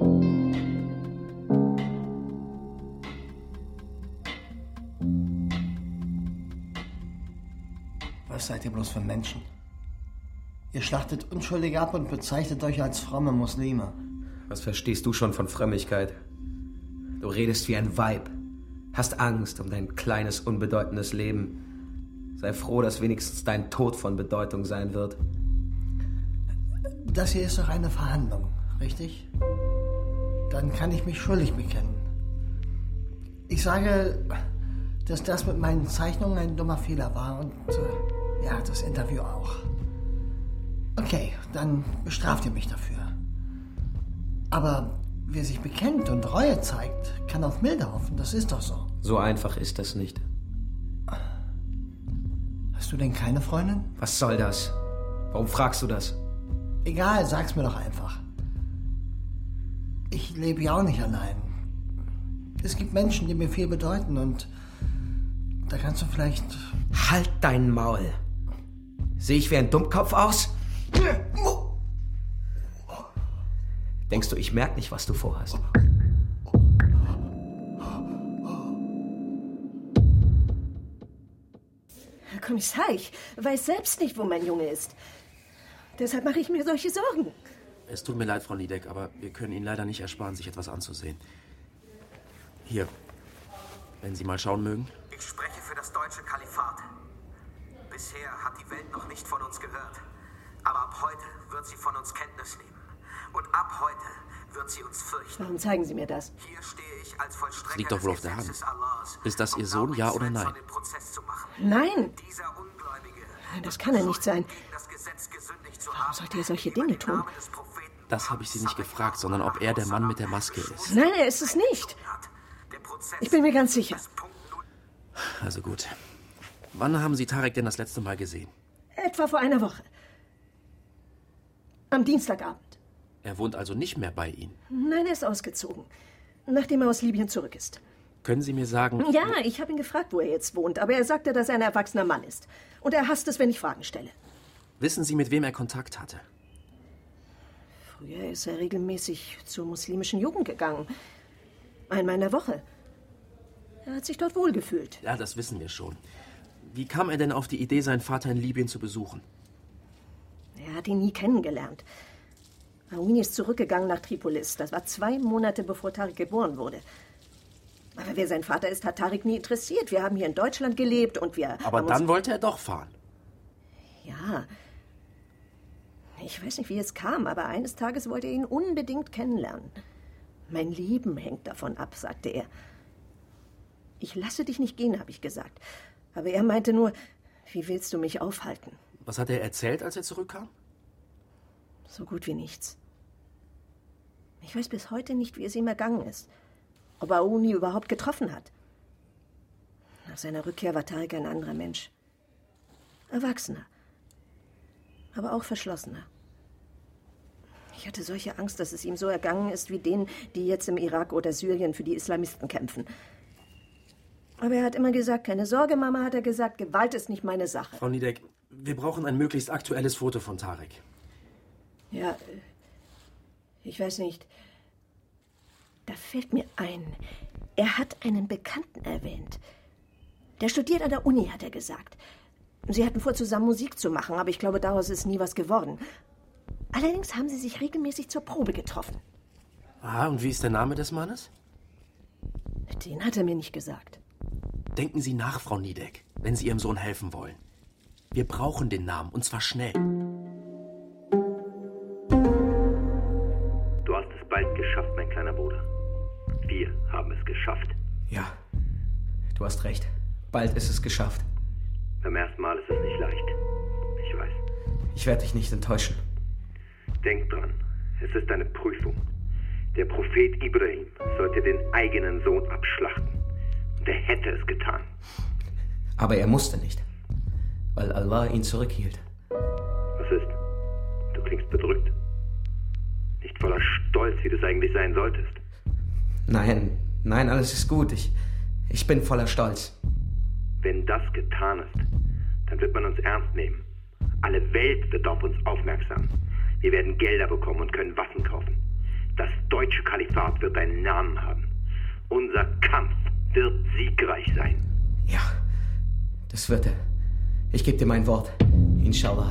Was seid ihr bloß für Menschen? Ihr schlachtet Unschuldige ab und bezeichnet euch als fromme Muslime. Was verstehst du schon von Frömmigkeit? Du redest wie ein Weib. Hast Angst um dein kleines, unbedeutendes Leben. Sei froh, dass wenigstens dein Tod von Bedeutung sein wird. Das hier ist doch eine Verhandlung, richtig? Dann kann ich mich schuldig bekennen. Ich sage, dass das mit meinen Zeichnungen ein dummer Fehler war und ja, das Interview auch. Okay, dann bestraft ihr mich dafür. Aber wer sich bekennt und Reue zeigt, kann auf Milde hoffen, das ist doch so. So einfach ist das nicht. Hast du denn keine Freundin? Was soll das? Warum fragst du das? Egal, sag's mir doch einfach. Ich lebe ja auch nicht allein. Es gibt Menschen, die mir viel bedeuten und da kannst du vielleicht... Halt dein Maul! Sehe ich wie ein Dummkopf aus? Denkst du, ich merke nicht, was du vorhast? Herr Kommissar, ich weiß selbst nicht, wo mein Junge ist. Deshalb mache ich mir solche Sorgen. Es tut mir leid, Frau Nidek, aber wir können Ihnen leider nicht ersparen, sich etwas anzusehen. Hier, wenn Sie mal schauen mögen. Ich spreche für das deutsche Kalifat. Bisher hat die Welt noch nicht von uns gehört. Aber ab heute wird sie von uns Kenntnis nehmen. Und ab heute wird sie uns fürchten. Warum zeigen Sie mir das? Hier stehe ich als Vollstrecker Das liegt doch wohl auf der Hand. Ist das Ihr Sohn, ja oder nein? Nein. Das kann er nicht sein. Warum sollte er solche Dinge tun? Das habe ich Sie nicht gefragt, sondern ob er der Mann mit der Maske ist. Nein, er ist es nicht. Ich bin mir ganz sicher. Also gut. Wann haben Sie Tarek denn das letzte Mal gesehen? Etwa vor einer Woche. Am Dienstagabend. Er wohnt also nicht mehr bei Ihnen? Nein, er ist ausgezogen, nachdem er aus Libyen zurück ist. Können Sie mir sagen... Ja, ich habe ihn gefragt, wo er jetzt wohnt, aber er sagte, dass er ein erwachsener Mann ist. Und er hasst es, wenn ich Fragen stelle. Wissen Sie, mit wem er Kontakt hatte? Früher ist er regelmäßig zur muslimischen Jugend gegangen. Einmal in der Woche. Er hat sich dort wohlgefühlt. Ja, das wissen wir schon. Wie kam er denn auf die Idee, seinen Vater in Libyen zu besuchen? Er hat ihn nie kennengelernt. Aouni ist zurückgegangen nach Tripolis. Das war 2 Monate, bevor Tarek geboren wurde. Aber wer sein Vater ist, hat Tarek nie interessiert. Wir haben hier in Deutschland gelebt und wir... Aber dann wollte er doch fahren. Ja. Ich weiß nicht, wie es kam, aber eines Tages wollte er ihn unbedingt kennenlernen. Mein Leben hängt davon ab, sagte er. Ich lasse dich nicht gehen, habe ich gesagt. Aber er meinte nur, wie willst du mich aufhalten? Was hat er erzählt, als er zurückkam? So gut wie nichts. Ich weiß bis heute nicht, wie es ihm ergangen ist. Ob er Aouni überhaupt getroffen hat. Nach seiner Rückkehr war Tarek ein anderer Mensch. Erwachsener. Aber auch verschlossener. Ich hatte solche Angst, dass es ihm so ergangen ist wie denen, die jetzt im Irak oder Syrien für die Islamisten kämpfen. Aber er hat immer gesagt, keine Sorge, Mama, hat er gesagt, Gewalt ist nicht meine Sache. Frau Nidek, wir brauchen ein möglichst aktuelles Foto von Tarek. Ja, ich weiß nicht. Da fällt mir ein, er hat einen Bekannten erwähnt. Der studiert an der Uni, hat er gesagt. Sie hatten vor, zusammen Musik zu machen, aber ich glaube, daraus ist nie was geworden. Allerdings haben sie sich regelmäßig zur Probe getroffen. Ah, und wie ist der Name des Mannes? Den hat er mir nicht gesagt. Denken Sie nach, Frau Niedeck, wenn Sie Ihrem Sohn helfen wollen. Wir brauchen den Namen, und zwar schnell. Du hast es bald geschafft, mein kleiner Bruder. Wir haben es geschafft. Ja, du hast recht. Bald ist es geschafft. Beim ersten Mal ist es nicht leicht. Ich weiß. Ich werde dich nicht enttäuschen. Denk dran, es ist eine Prüfung. Der Prophet Ibrahim sollte den eigenen Sohn abschlachten. Und er hätte es getan. Aber er musste nicht, weil Allah ihn zurückhielt. Was ist? Du klingst bedrückt. Nicht voller Stolz, wie du es eigentlich sein solltest. Nein, alles ist gut. Ich bin voller Stolz. Wenn das getan ist, dann wird man uns ernst nehmen. Alle Welt wird auf uns aufmerksam. Wir werden Gelder bekommen und können Waffen kaufen. Das deutsche Kalifat wird einen Namen haben. Unser Kampf wird siegreich sein. Ja, das wird er. Ich gebe dir mein Wort. Inshallah.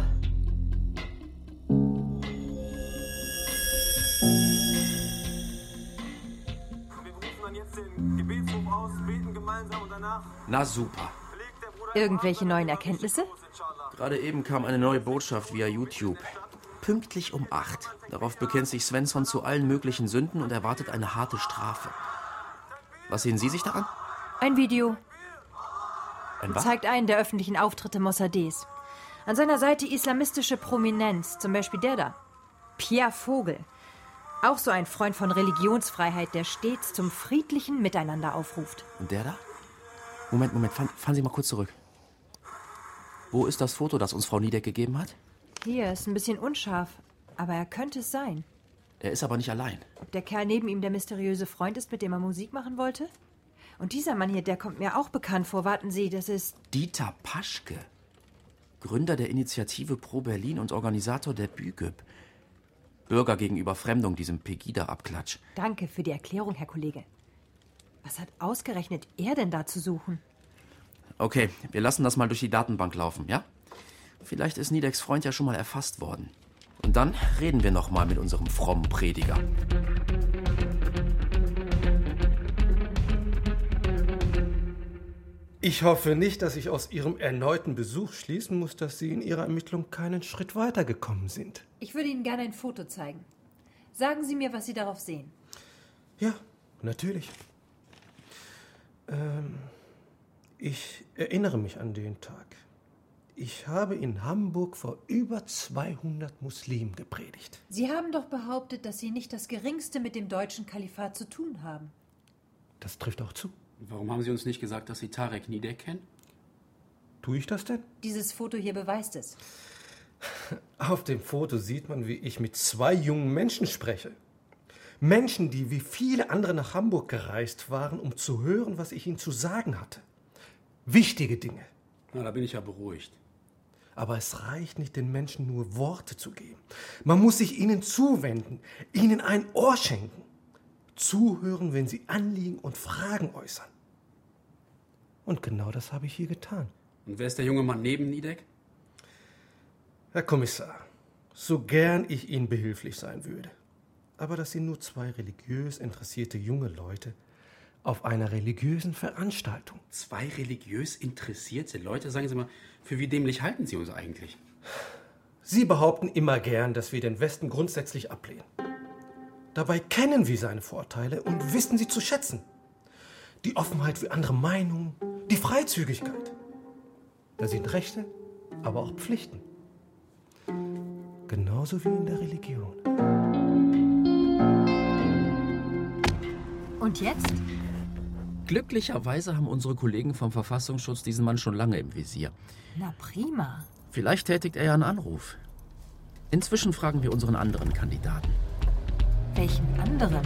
Na super. Irgendwelche neuen Erkenntnisse? Gerade eben kam eine neue Botschaft via YouTube. Pünktlich um 8. Darauf bekennt sich Svensson zu allen möglichen Sünden und erwartet eine harte Strafe. Was sehen Sie sich daran? Ein Video. Ein was? Zeigt einen der öffentlichen Auftritte Mossadegh. An seiner Seite islamistische Prominenz, zum Beispiel der da. Pierre Vogel. Auch so ein Freund von Religionsfreiheit, der stets zum friedlichen Miteinander aufruft. Und der da? Moment, fahren Sie mal kurz zurück. Wo ist das Foto, das uns Frau Niedeck gegeben hat? Hier, ist ein bisschen unscharf, aber er könnte es sein. Er ist aber nicht allein. Ob der Kerl neben ihm der mysteriöse Freund ist, mit dem er Musik machen wollte? Und dieser Mann hier, der kommt mir auch bekannt vor. Warten Sie, das ist... Dieter Paschke. Gründer der Initiative Pro Berlin und Organisator der BÜGÜP. Bürger gegen Überfremdung, diesem Pegida-Abklatsch. Danke für die Erklärung, Herr Kollege. Was hat ausgerechnet er denn da zu suchen? Okay, wir lassen das mal durch die Datenbank laufen, ja? Vielleicht ist Niedecks Freund ja schon mal erfasst worden. Und dann reden wir noch mal mit unserem frommen Prediger. Ich hoffe nicht, dass ich aus Ihrem erneuten Besuch schließen muss, dass Sie in Ihrer Ermittlung keinen Schritt weitergekommen sind. Ich würde Ihnen gerne ein Foto zeigen. Sagen Sie mir, was Sie darauf sehen. Ja, natürlich. Ich erinnere mich an den Tag. Ich habe in Hamburg vor über 200 Muslimen gepredigt. Sie haben doch behauptet, dass Sie nicht das Geringste mit dem deutschen Kalifat zu tun haben. Das trifft auch zu. Warum haben Sie uns nicht gesagt, dass Sie Tarek Niedeck kennen? Tue ich das denn? Dieses Foto hier beweist es. Auf dem Foto sieht man, wie ich mit 2 jungen Menschen spreche. Menschen, die wie viele andere nach Hamburg gereist waren, um zu hören, was ich ihnen zu sagen hatte. Wichtige Dinge. Na, da bin ich ja beruhigt. Aber es reicht nicht, den Menschen nur Worte zu geben. Man muss sich ihnen zuwenden, ihnen ein Ohr schenken. Zuhören, wenn sie Anliegen und Fragen äußern. Und genau das habe ich hier getan. Und wer ist der junge Mann neben Niedeck? Herr Kommissar, so gern ich Ihnen behilflich sein würde, aber das sind nur 2 religiös interessierte junge Leute auf einer religiösen Veranstaltung. 2 religiös interessierte Leute? Sagen Sie mal, für wie dämlich halten Sie uns eigentlich? Sie behaupten immer gern, dass wir den Westen grundsätzlich ablehnen. Dabei kennen wir seine Vorteile und wissen sie zu schätzen. Die Offenheit für andere Meinungen, die Freizügigkeit. Da sind Rechte, aber auch Pflichten. Genauso wie in der Religion. Und jetzt? Glücklicherweise haben unsere Kollegen vom Verfassungsschutz diesen Mann schon lange im Visier. Na prima. Vielleicht tätigt er ja einen Anruf. Inzwischen fragen wir unseren anderen Kandidaten. Welchen anderen?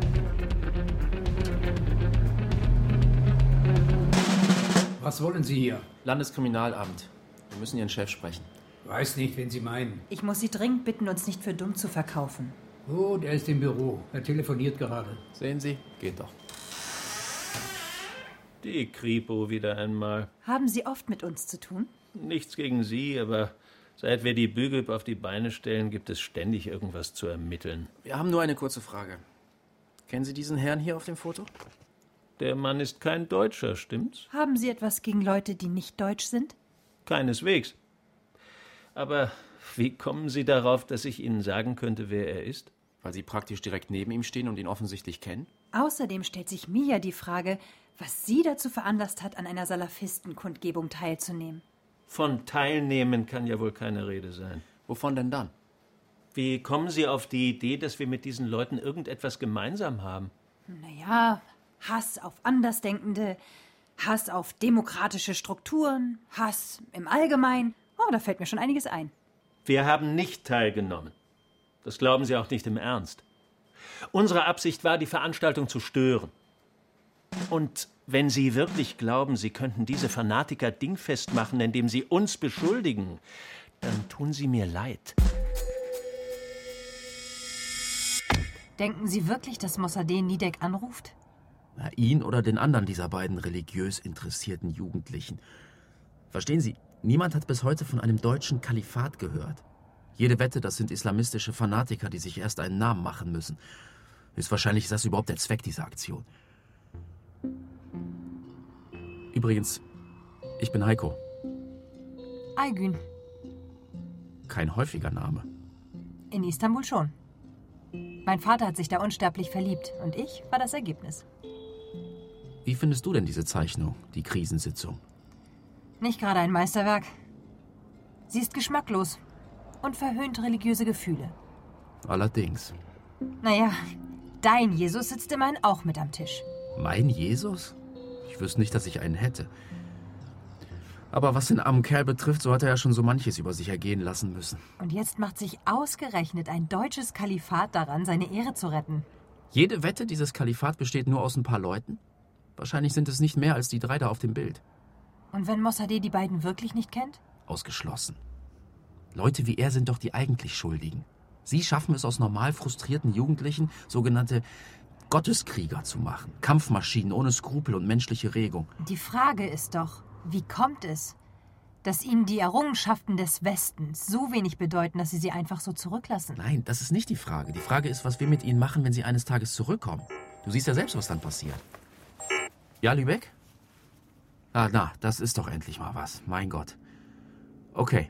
Was wollen Sie hier? Landeskriminalamt. Wir müssen Ihren Chef sprechen. Weiß nicht, wen Sie meinen. Ich muss Sie dringend bitten, uns nicht für dumm zu verkaufen. Oh, der ist im Büro. Er telefoniert gerade. Sehen Sie, geht doch. Die Kripo wieder einmal. Haben Sie oft mit uns zu tun? Nichts gegen Sie, aber seit wir die Bügel auf die Beine stellen, gibt es ständig irgendwas zu ermitteln. Wir haben nur eine kurze Frage. Kennen Sie diesen Herrn hier auf dem Foto? Der Mann ist kein Deutscher, stimmt's? Haben Sie etwas gegen Leute, die nicht deutsch sind? Keineswegs. Aber wie kommen Sie darauf, dass ich Ihnen sagen könnte, wer er ist? Weil Sie praktisch direkt neben ihm stehen und ihn offensichtlich kennen? Außerdem stellt sich mir ja die Frage, was Sie dazu veranlasst hat, an einer Salafistenkundgebung teilzunehmen. Von teilnehmen kann ja wohl keine Rede sein. Wovon denn dann? Wie kommen Sie auf die Idee, dass wir mit diesen Leuten irgendetwas gemeinsam haben? Naja, Hass auf Andersdenkende, Hass auf demokratische Strukturen, Hass im Allgemeinen. Oh, da fällt mir schon einiges ein. Wir haben nicht teilgenommen. Das glauben Sie auch nicht im Ernst. Unsere Absicht war, die Veranstaltung zu stören. Und wenn Sie wirklich glauben, Sie könnten diese Fanatiker dingfest machen, indem Sie uns beschuldigen, dann tun Sie mir leid. Denken Sie wirklich, dass Mossadegh Nidek anruft? Na, ihn oder den anderen dieser beiden religiös interessierten Jugendlichen. Verstehen Sie, niemand hat bis heute von einem deutschen Kalifat gehört. Jede Wette, das sind islamistische Fanatiker, die sich erst einen Namen machen müssen. Höchstwahrscheinlich ist das überhaupt der Zweck dieser Aktion. Übrigens, ich bin Heiko. Aygün. Kein häufiger Name. In Istanbul schon. Mein Vater hat sich da unsterblich verliebt und ich war das Ergebnis. Wie findest du denn diese Zeichnung, die Krisensitzung? Nicht gerade ein Meisterwerk. Sie ist geschmacklos und verhöhnt religiöse Gefühle. Allerdings. Naja, dein Jesus sitzt immerhin auch mit am Tisch. Mein Jesus? Ich wüsste nicht, dass ich einen hätte. Aber was den armen Kerl betrifft, so hat er ja schon so manches über sich ergehen lassen müssen. Und jetzt macht sich ausgerechnet ein deutsches Kalifat daran, seine Ehre zu retten. Jede Wette dieses Kalifat besteht nur aus ein paar Leuten? Wahrscheinlich sind es nicht mehr als die 3 da auf dem Bild. Und wenn Mossadegh die beiden wirklich nicht kennt? Ausgeschlossen. Leute wie er sind doch die eigentlich Schuldigen. Sie schaffen es aus normal frustrierten Jugendlichen, sogenannte Gotteskrieger zu machen. Kampfmaschinen ohne Skrupel und menschliche Regung. Die Frage ist doch, wie kommt es, dass ihnen die Errungenschaften des Westens so wenig bedeuten, dass sie sie einfach so zurücklassen? Nein, das ist nicht die Frage. Die Frage ist, was wir mit ihnen machen, wenn sie eines Tages zurückkommen. Du siehst ja selbst, was dann passiert. Ja, Lübeck? Ah, na, das ist doch endlich mal was. Mein Gott. Okay.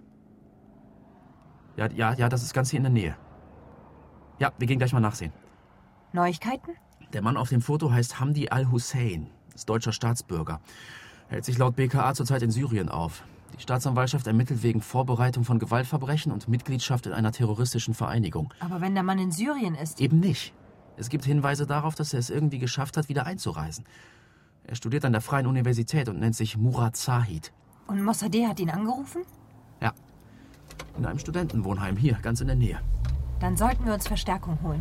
Ja, das ist ganz hier in der Nähe. Ja, wir gehen gleich mal nachsehen. Neuigkeiten? Der Mann auf dem Foto heißt Hamdi al-Hussein, ist deutscher Staatsbürger. Hält sich laut BKA zurzeit in Syrien auf. Die Staatsanwaltschaft ermittelt wegen Vorbereitung von Gewaltverbrechen und Mitgliedschaft in einer terroristischen Vereinigung. Aber wenn der Mann in Syrien ist... Eben nicht. Es gibt Hinweise darauf, dass er es irgendwie geschafft hat, wieder einzureisen. Er studiert an der Freien Universität und nennt sich Murat Zahid. Und Mossadegh hat ihn angerufen? Ja. In einem Studentenwohnheim hier, ganz in der Nähe. Dann sollten wir uns Verstärkung holen.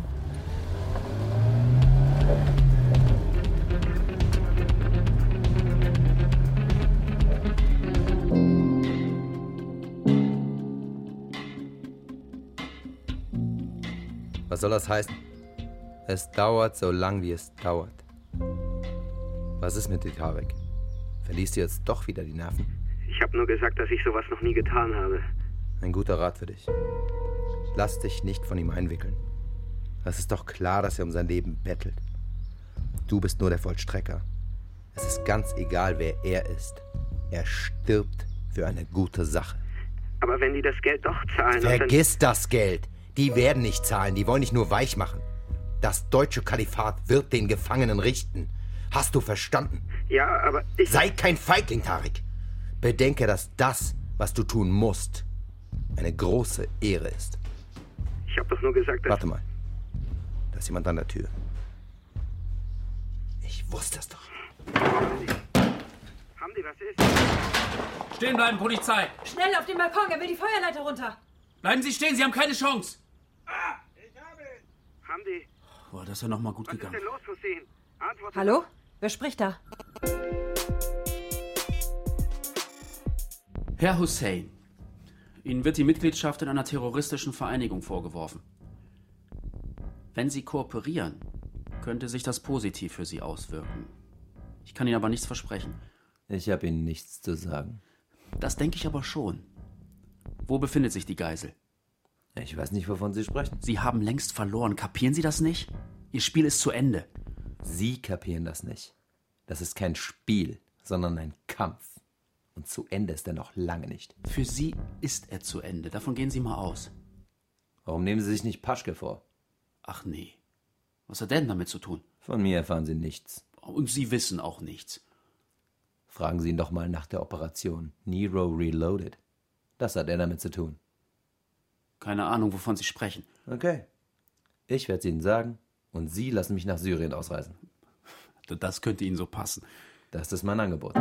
Was soll das heißen? Es dauert so lang, wie es dauert. Was ist mit dir, Tarek? Verlierst du jetzt doch wieder die Nerven? Ich habe nur gesagt, dass ich sowas noch nie getan habe. Ein guter Rat für dich. Lass dich nicht von ihm einwickeln. Es ist doch klar, dass er um sein Leben bettelt. Du bist nur der Vollstrecker. Es ist ganz egal, wer er ist. Er stirbt für eine gute Sache. Aber wenn die das Geld doch zahlen... Vergiss das Geld. Die werden nicht zahlen, die wollen dich nur weich machen. Das deutsche Kalifat wird den Gefangenen richten. Hast du verstanden? Ja, aber Sei kein Feigling, Tarek. Bedenke, dass das, was du tun musst, eine große Ehre ist. Ich habe doch nur gesagt, dass... Warte mal. Da ist jemand an der Tür. Ich wusste es doch. Hamdi, was ist? Stehen bleiben, Polizei! Schnell auf den Balkon, er will die Feuerleiter runter. Bleiben Sie stehen, Sie haben keine Chance! Hamdi, Boah, das ist ja noch mal gut was ist gegangen. denn los, Hussein? Antwort... Hallo? Wer spricht da? Herr Hussein, Ihnen wird die Mitgliedschaft in einer terroristischen Vereinigung vorgeworfen. Wenn Sie kooperieren, könnte sich das positiv für Sie auswirken. Ich kann Ihnen aber nichts versprechen. Ich habe Ihnen nichts zu sagen. Das denke ich aber schon. Wo befindet sich die Geisel? Ich weiß nicht, wovon Sie sprechen. Sie haben längst verloren. Kapieren Sie das nicht? Ihr Spiel ist zu Ende. Sie kapieren das nicht. Das ist kein Spiel, sondern ein Kampf. Und zu Ende ist er noch lange nicht. Für Sie ist er zu Ende. Davon gehen Sie mal aus. Warum nehmen Sie sich nicht Paschke vor? Ach nee. Was hat denn damit zu tun? Von mir erfahren Sie nichts. Und Sie wissen auch nichts. Fragen Sie ihn doch mal nach der Operation Nero Reloaded. Das hat er damit zu tun. Keine Ahnung, wovon Sie sprechen. Okay. Ich werde es Ihnen sagen und Sie lassen mich nach Syrien ausreisen. Das könnte Ihnen so passen. Das ist mein Angebot.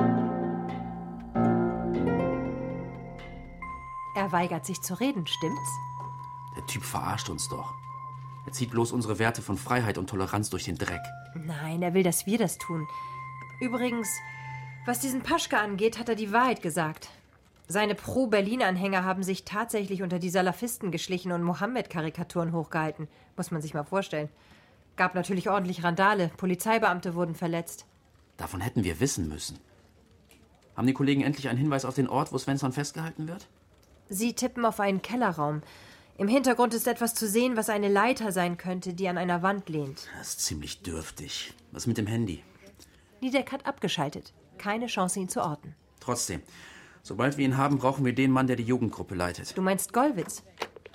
Er weigert sich zu reden, stimmt's? Der Typ verarscht uns doch. Er zieht bloß unsere Werte von Freiheit und Toleranz durch den Dreck. Nein, er will, dass wir das tun. Übrigens, was diesen Paschke angeht, hat er die Wahrheit gesagt. Seine Pro-Berlin-Anhänger haben sich tatsächlich unter die Salafisten geschlichen und Mohammed-Karikaturen hochgehalten. Muss man sich mal vorstellen. Gab natürlich ordentlich Randale. Polizeibeamte wurden verletzt. Davon hätten wir wissen müssen. Haben die Kollegen endlich einen Hinweis auf den Ort, wo Svensson festgehalten wird? Sie tippen auf einen Kellerraum. Im Hintergrund ist etwas zu sehen, was eine Leiter sein könnte, die an einer Wand lehnt. Das ist ziemlich dürftig. Was mit dem Handy? Niedeck hat abgeschaltet. Keine Chance, ihn zu orten. Trotzdem, sobald wir ihn haben, brauchen wir den Mann, der die Jugendgruppe leitet. Du meinst Gollwitz?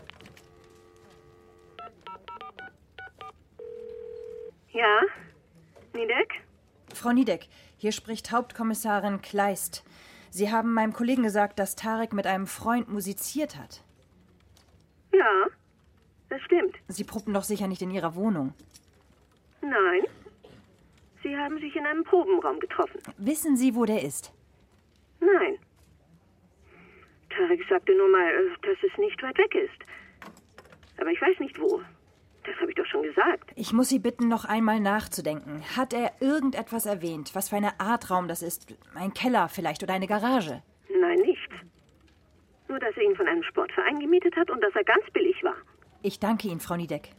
Ja? Niedeck? Frau Niedeck, hier spricht Hauptkommissarin Kleist. Sie haben meinem Kollegen gesagt, dass Tarek mit einem Freund musiziert hat. Ja, das stimmt. Sie proben doch sicher nicht in Ihrer Wohnung. Nein. Sie haben sich in einem Probenraum getroffen. Wissen Sie, wo der ist? Nein. Tarek sagte nur mal, dass es nicht weit weg ist. Aber ich weiß nicht wo. Das habe ich doch schon gesagt. Ich muss Sie bitten, noch einmal nachzudenken. Hat er irgendetwas erwähnt? Was für eine Art Raum das ist? Ein Keller vielleicht oder eine Garage? Nein, nichts. Nur, dass er ihn von einem Sportverein gemietet hat und dass er ganz billig war. Ich danke Ihnen, Frau Niedeck.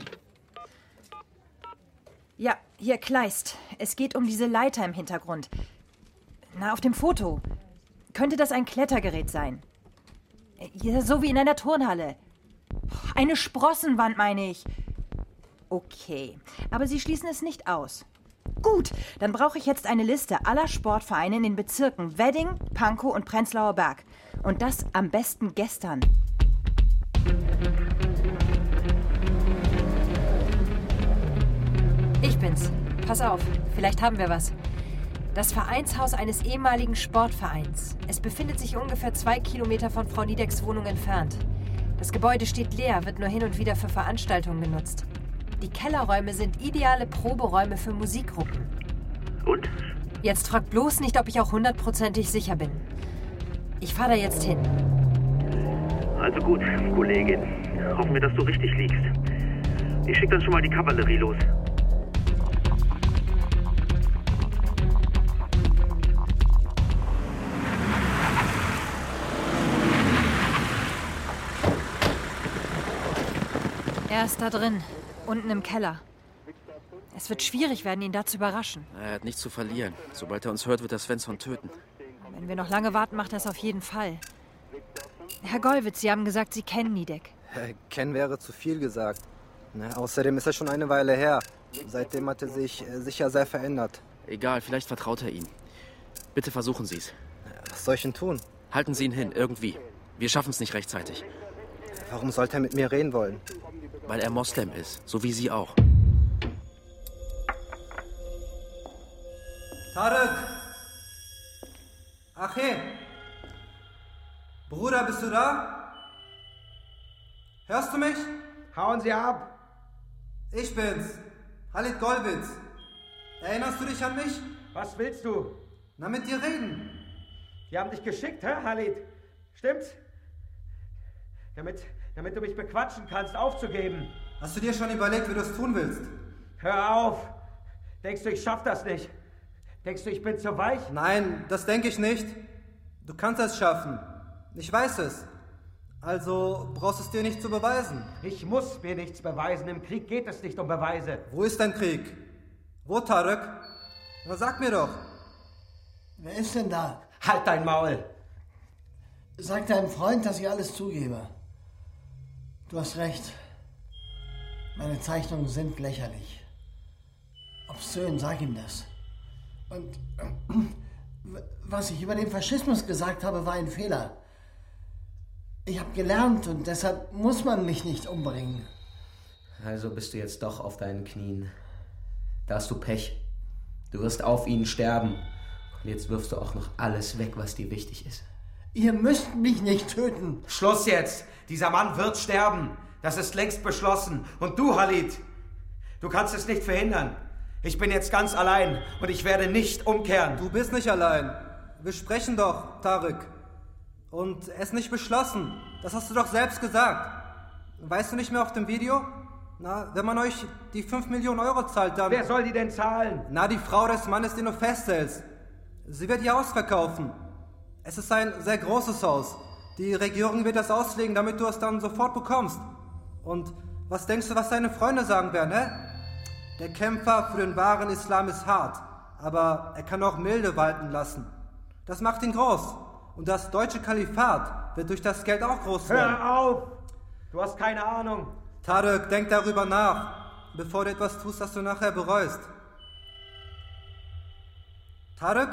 Ja, hier Kleist. Es geht um diese Leiter im Hintergrund. Na, auf dem Foto. Könnte das ein Klettergerät sein? Ja, so wie in einer Turnhalle. Eine Sprossenwand, meine ich. Okay, aber Sie schließen es nicht aus. Gut, dann brauche ich jetzt eine Liste aller Sportvereine in den Bezirken Wedding, Pankow und Prenzlauer Berg. Und das am besten gestern. Ich bin's. Pass auf, vielleicht haben wir was. Das Vereinshaus eines ehemaligen Sportvereins. Es befindet sich ungefähr 2 Kilometer von Frau Niedecks Wohnung entfernt. Das Gebäude steht leer, wird nur hin und wieder für Veranstaltungen genutzt. Die Kellerräume sind ideale Proberäume für Musikgruppen. Und? Jetzt frag bloß nicht, ob ich auch 100%ig sicher bin. Ich fahre da jetzt hin. Also gut, Kollegin. Hoffen wir, dass du richtig liegst. Ich schicke dann schon mal die Kavallerie los. Er ist da drin, unten im Keller. Es wird schwierig werden, ihn da zu überraschen. Er hat nichts zu verlieren. Sobald er uns hört, wird er Svensson töten. Wenn wir noch lange warten, macht er es auf jeden Fall. Herr Gollwitz, Sie haben gesagt, Sie kennen Niedeck. Kennen wäre zu viel gesagt. Außerdem ist er schon eine Weile her. Seitdem hat er sich sicher sehr verändert. Egal, vielleicht vertraut er ihm. Bitte versuchen Sie es. Was soll ich denn tun? Halten Sie ihn hin, irgendwie. Wir schaffen es nicht rechtzeitig. Warum sollte er mit mir reden wollen? Weil er Moslem ist, so wie Sie auch. Tarek! Achim! Bruder, bist du da? Hörst du mich? Hauen Sie ab! Ich bin's. Halid Gollwitz. Erinnerst du dich an mich? Was willst du? Na, mit dir reden. Die haben dich geschickt, hä, Halid? Stimmt's? Damit du mich bequatschen kannst, aufzugeben. Hast du dir schon überlegt, wie du es tun willst? Hör auf! Denkst du, ich schaff das nicht? Denkst du, ich bin zu weich? Nein, das denke ich nicht. Du kannst es schaffen. Ich weiß es. Also brauchst du es dir nicht zu beweisen. Ich muss mir nichts beweisen. Im Krieg geht es nicht um Beweise. Wo ist dein Krieg? Wo, Tarek? Na, sag mir doch. Wer ist denn da? Halt dein Maul! Sag deinem Freund, dass ich alles zugebe. Du hast recht. Meine Zeichnungen sind lächerlich. Obszön, sag ihm das. Und was ich über den Faschismus gesagt habe, war ein Fehler. Ich habe gelernt und deshalb muss man mich nicht umbringen. Also bist du jetzt doch auf deinen Knien. Da hast du Pech. Du wirst auf ihnen sterben. Und jetzt wirfst du auch noch alles weg, was dir wichtig ist. Ihr müsst mich nicht töten. Schluss jetzt! Dieser Mann wird sterben. Das ist längst beschlossen. Und du, Khalid, du kannst es nicht verhindern. Ich bin jetzt ganz allein und ich werde nicht umkehren. Du bist nicht allein. Wir sprechen doch, Tarek. Und es ist nicht beschlossen. Das hast du doch selbst gesagt. Weißt du nicht mehr auf dem Video? Na, wenn man euch die 5 Millionen Euro zahlt, dann... Wer soll die denn zahlen? Na, die Frau des Mannes, den du festhältst. Sie wird ihr Haus verkaufen. Es ist ein sehr großes Haus. Die Regierung wird das auslegen, damit du es dann sofort bekommst. Und was denkst du, was deine Freunde sagen werden, hä? Der Kämpfer für den wahren Islam ist hart, aber er kann auch Milde walten lassen. Das macht ihn groß. Und das deutsche Kalifat wird durch das Geld auch groß werden. Hör auf! Du hast keine Ahnung. Tarek, denk darüber nach, bevor du etwas tust, das du nachher bereust. Tarek?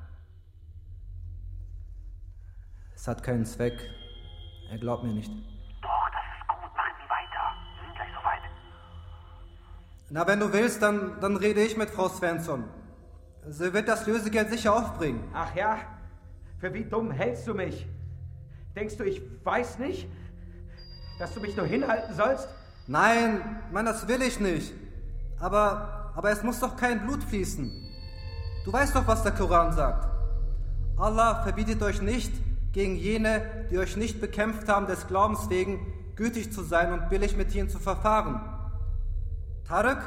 Es hat keinen Zweck. Er glaubt mir nicht. Doch, das ist gut. Machen Sie weiter. Wir sind gleich soweit. Na, wenn du willst, dann rede ich mit Frau Svensson. Sie wird das Lösegeld sicher aufbringen. Ach ja? Für wie dumm hältst du mich? Denkst du, ich weiß nicht, dass du mich nur hinhalten sollst? Nein, Mann, das will ich nicht. Aber es muss doch kein Blut fließen. Du weißt doch, was der Koran sagt. Allah verbietet euch nicht, gegen jene, die euch nicht bekämpft haben, des Glaubens wegen, gütig zu sein und billig mit ihnen zu verfahren. Tarek?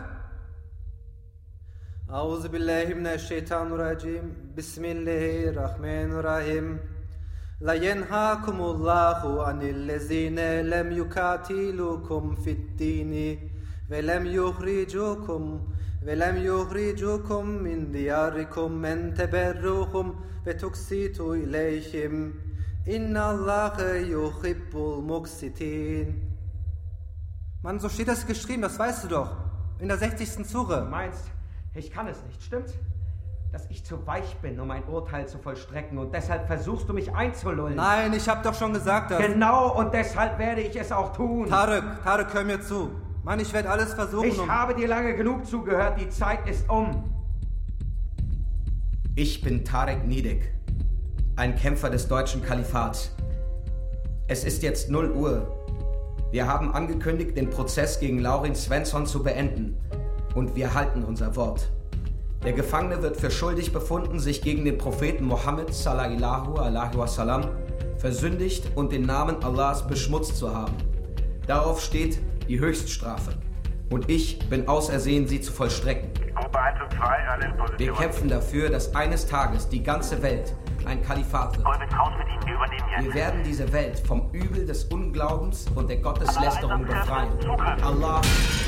A'udhu billahi minash shaitanir rajim. Bismillahirrahmanirrahim. La yanhaakumullahu anil ladzina lam yukatilukum fid-dini wa lam yukhrijukum min diyarikum an tabarruhum wa tuqsitu ilayhim. Inna Allaha yuhibbul muqsitin. Mann, so steht das geschrieben, das weißt du doch. In der 60. Sure. Du meinst, ich kann es nicht, stimmt's? Dass ich zu weich bin, um ein Urteil zu vollstrecken und deshalb versuchst du mich einzulullen. Nein, ich hab doch schon gesagt, dass... Genau, und deshalb werde ich es auch tun. Tarek, hör mir zu. Mann, ich werde alles versuchen. Ich habe dir lange genug zugehört, die Zeit ist um. Ich bin Tarek Nidek, ein Kämpfer des deutschen Kalifats. Es ist jetzt 0 Uhr. Wir haben angekündigt, den Prozess gegen Laurin Svensson zu beenden. Und wir halten unser Wort. Der Gefangene wird für schuldig befunden, sich gegen den Propheten Mohammed sallallahu alaihi wasallam versündigt und den Namen Allahs beschmutzt zu haben. Darauf steht die Höchststrafe. Und ich bin ausersehen, sie zu vollstrecken. Gruppe 1 und 2, alle in Position. Wir kämpfen dafür, dass eines Tages die ganze Welt ein Kalifat wird. Golden Kraut mit Ihnen, wir übernehmen jetzt. Wir werden diese Welt vom Übel des Unglaubens und der Gotteslästerung befreien. Allah.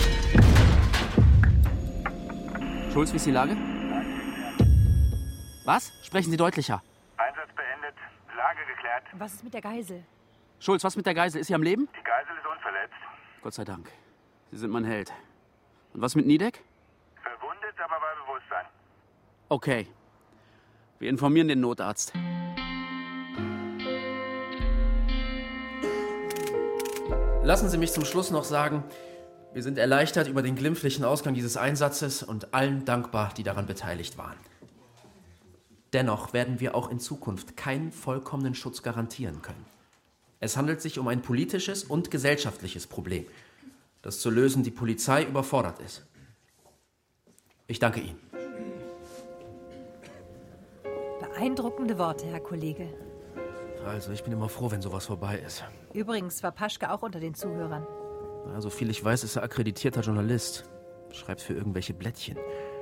Schulz, wie ist die Lage? Was? Sprechen Sie deutlicher. Einsatz beendet, Lage geklärt. Was ist mit der Geisel? Schulz, was mit der Geisel? Ist sie am Leben? Die Geisel ist unverletzt. Gott sei Dank. Sie sind mein Held. Und was mit Nidek? Verwundet, aber bei Bewusstsein. Okay. Wir informieren den Notarzt. Lassen Sie mich zum Schluss noch sagen, wir sind erleichtert über den glimpflichen Ausgang dieses Einsatzes und allen dankbar, die daran beteiligt waren. Dennoch werden wir auch in Zukunft keinen vollkommenen Schutz garantieren können. Es handelt sich um ein politisches und gesellschaftliches Problem, das zu lösen die Polizei überfordert ist. Ich danke Ihnen. Beeindruckende Worte, Herr Kollege. Also, ich bin immer froh, wenn sowas vorbei ist. Übrigens war Paschke auch unter den Zuhörern. Na, so viel ich weiß, ist er akkreditierter Journalist. Schreibt für irgendwelche Blättchen.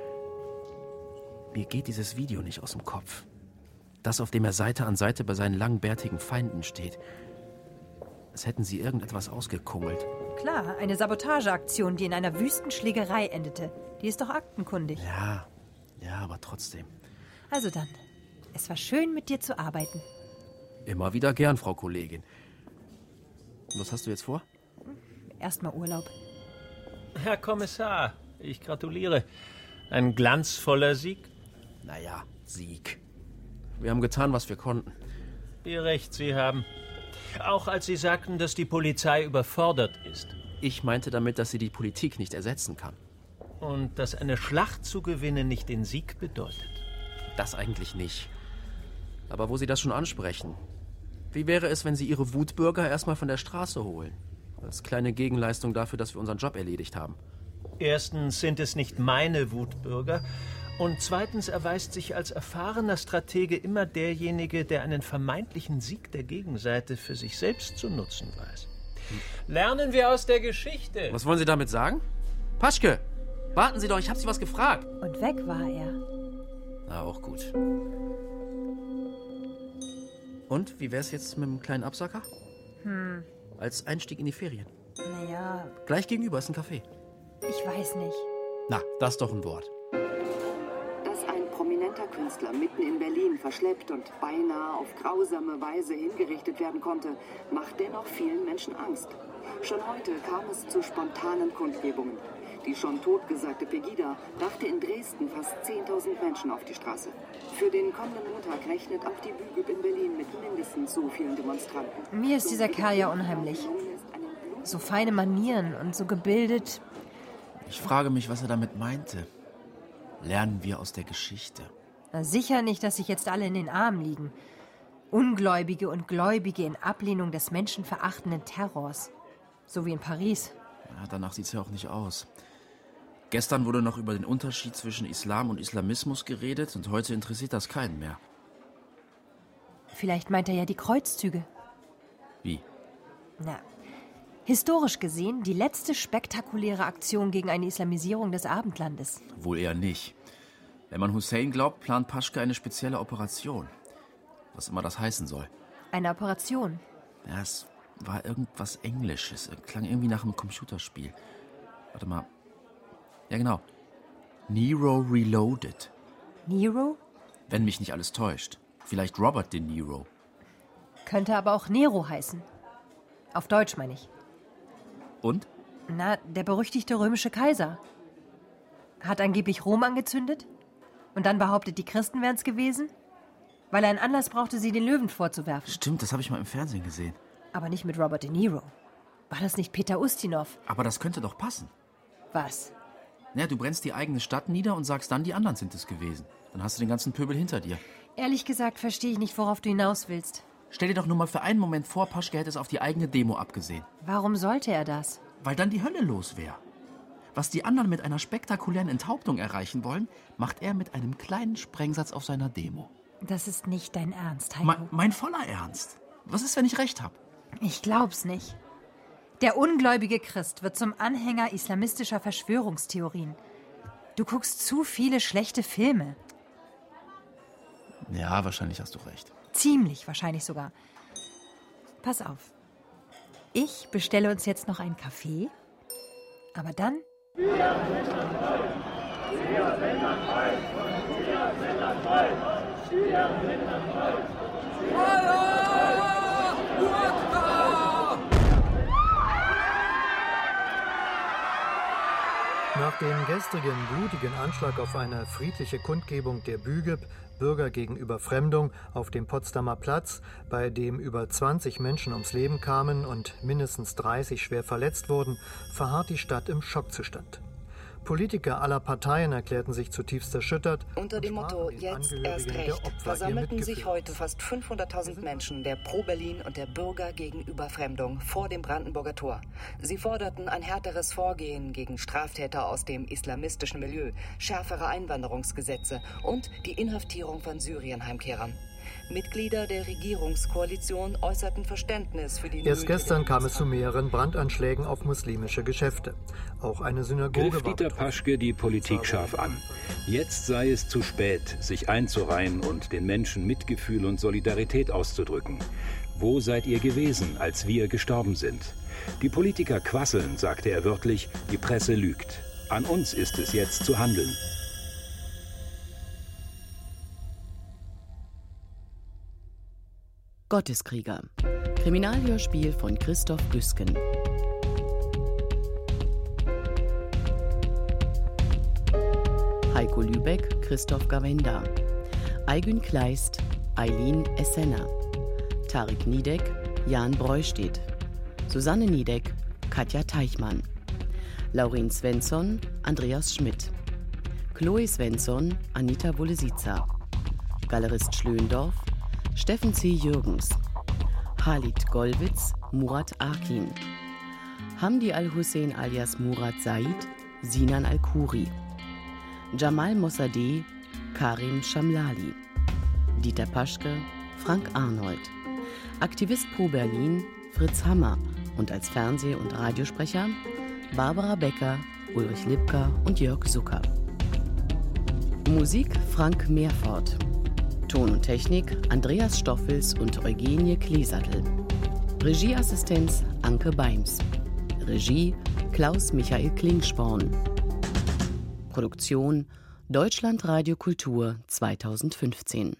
Mir geht dieses Video nicht aus dem Kopf. Das, auf dem er Seite an Seite bei seinen langbärtigen Feinden steht. Als hätten sie irgendetwas ausgekungelt. Klar, eine Sabotageaktion, die in einer Wüstenschlägerei endete. Die ist doch aktenkundig. Ja, aber trotzdem. Also dann, es war schön, mit dir zu arbeiten. Immer wieder gern, Frau Kollegin. Und was hast du jetzt vor? Erstmal Urlaub. Herr Kommissar, ich gratuliere. Ein glanzvoller Sieg. Naja, Sieg. Wir haben getan, was wir konnten. Wie recht Sie haben. Auch als Sie sagten, dass die Polizei überfordert ist. Ich meinte damit, dass sie die Politik nicht ersetzen kann. Und dass eine Schlacht zu gewinnen nicht den Sieg bedeutet. Das eigentlich nicht. Aber wo Sie das schon ansprechen, wie wäre es, wenn Sie Ihre Wutbürger erstmal von der Straße holen? Als kleine Gegenleistung dafür, dass wir unseren Job erledigt haben. Erstens sind es nicht meine Wutbürger. Und zweitens erweist sich als erfahrener Stratege immer derjenige, der einen vermeintlichen Sieg der Gegenseite für sich selbst zu nutzen weiß. Lernen wir aus der Geschichte. Was wollen Sie damit sagen? Paschke, warten Sie doch, ich habe Sie was gefragt. Und weg war er. Na, auch gut. Und, wie wär's jetzt mit einem kleinen Absacker? Als Einstieg in die Ferien. Naja, Gleich gegenüber ist ein Café. ich weiß nicht. Na, das ist doch ein Wort. Dass ein prominenter Künstler mitten in Berlin verschleppt und beinahe auf grausame Weise hingerichtet werden konnte, macht dennoch vielen Menschen Angst. Schon heute kam es zu spontanen Kundgebungen. Die schon totgesagte Pegida brachte in Dresden fast 10.000 Menschen auf die Straße. Für den kommenden Montag rechnet auch die BÜGEP in Berlin mit mindestens so vielen Demonstranten. Mir ist dieser Kerl ja unheimlich. So feine Manieren und so gebildet. Ich frage mich, was er damit meinte. Lernen wir aus der Geschichte. Na, sicher nicht, dass sich jetzt alle in den Armen liegen. Ungläubige und Gläubige in Ablehnung des menschenverachtenden Terrors. So wie in Paris. Ja, danach sieht's ja auch nicht aus. Gestern wurde noch über den Unterschied zwischen Islam und Islamismus geredet und heute interessiert das keinen mehr. Vielleicht meint er ja die Kreuzzüge. Wie? Na, historisch gesehen die letzte spektakuläre Aktion gegen eine Islamisierung des Abendlandes. Wohl eher nicht. Wenn man Hussein glaubt, plant Paschke eine spezielle Operation. Was immer das heißen soll. Eine Operation? Ja, es war irgendwas Englisches. Klang irgendwie nach einem Computerspiel. Warte mal. Ja, genau. Nero Reloaded. Nero? Wenn mich nicht alles täuscht. Vielleicht Robert De Niro. Könnte aber auch Nero heißen. Auf Deutsch meine ich. Und? Na, der berüchtigte römische Kaiser. Hat angeblich Rom angezündet und dann behauptet, die Christen wären es gewesen, weil er einen Anlass brauchte, sie den Löwen vorzuwerfen. Stimmt, das habe ich mal im Fernsehen gesehen. Aber nicht mit Robert De Niro. War das nicht Peter Ustinov? Aber das könnte doch passen. Was? Ja, du brennst die eigene Stadt nieder und sagst dann, die anderen sind es gewesen. Dann hast du den ganzen Pöbel hinter dir. Ehrlich gesagt verstehe ich nicht, worauf du hinaus willst. Stell dir doch nur mal für einen Moment vor, Paschke hätte es auf die eigene Demo abgesehen. Warum sollte er das? Weil dann die Hölle los wäre. Was die anderen mit einer spektakulären Enthauptung erreichen wollen, macht er mit einem kleinen Sprengsatz auf seiner Demo. Das ist nicht dein Ernst, Heiko. Mein voller Ernst. Was ist, wenn ich recht habe? Ich glaub's nicht. Der ungläubige Christ wird zum Anhänger islamistischer Verschwörungstheorien. Du guckst zu viele schlechte Filme. Ja, wahrscheinlich hast du recht. Ziemlich wahrscheinlich sogar. Pass auf. Ich bestelle uns jetzt noch einen Kaffee. Aber dann... Nach dem gestrigen blutigen Anschlag auf eine friedliche Kundgebung der BÜGEP, Bürger gegen Überfremdung, auf dem Potsdamer Platz, bei dem über 20 Menschen ums Leben kamen und mindestens 30 schwer verletzt wurden, verharrt die Stadt im Schockzustand. Politiker aller Parteien erklärten sich zutiefst erschüttert. Unter dem Motto »Jetzt erst recht« versammelten sich heute fast 500.000 Menschen der Pro-Berlin und der Bürger gegen Überfremdung vor dem Brandenburger Tor. Sie forderten ein härteres Vorgehen gegen Straftäter aus dem islamistischen Milieu, schärfere Einwanderungsgesetze und die Inhaftierung von Syrien-Heimkehrern. Mitglieder der Regierungskoalition äußerten Verständnis für die... Erst gestern kam es zu mehreren Brandanschlägen auf muslimische Geschäfte. Auch eine Synagoge griff Dieter Paschke die Politik scharf an. Jetzt sei es zu spät, sich einzureihen und den Menschen Mitgefühl und Solidarität auszudrücken. Wo seid ihr gewesen, als wir gestorben sind? Die Politiker quasseln, sagte er wörtlich, die Presse lügt. An uns ist es jetzt zu handeln. Gotteskrieger. Kriminalhörspiel von Christoph Güsken. Heiko Lübeck, Christoph Gawenda. Aygün Kleist, Eileen Essener. Tarik Niedek, Jan Breustedt. Susanne Niedek, Katja Teichmann. Laurin Svensson, Andreas Schmidt. Chloe Svensson, Anita Wolesica. Galerist Schlöndorff, Steffen C. Jürgens. Halit Golwitz, Murat Akin. Hamdi Al-Hussein alias Murat Said, Sinan Al-Khoury. Jamal Mossadegh, Karim Shamlali. Dieter Paschke, Frank Arnold. Aktivist pro Berlin, Fritz Hammer. Und als Fernseh- und Radiosprecher Barbara Becker, Ulrich Lipka und Jörg Zucker. Musik Frank Meerfort. Ton und Technik Andreas Stoffels und Eugenie Kleesattel. Regieassistenz Anke Beims. Regie Klaus Michael Klingsporn. Produktion Deutschlandradio Kultur 2015.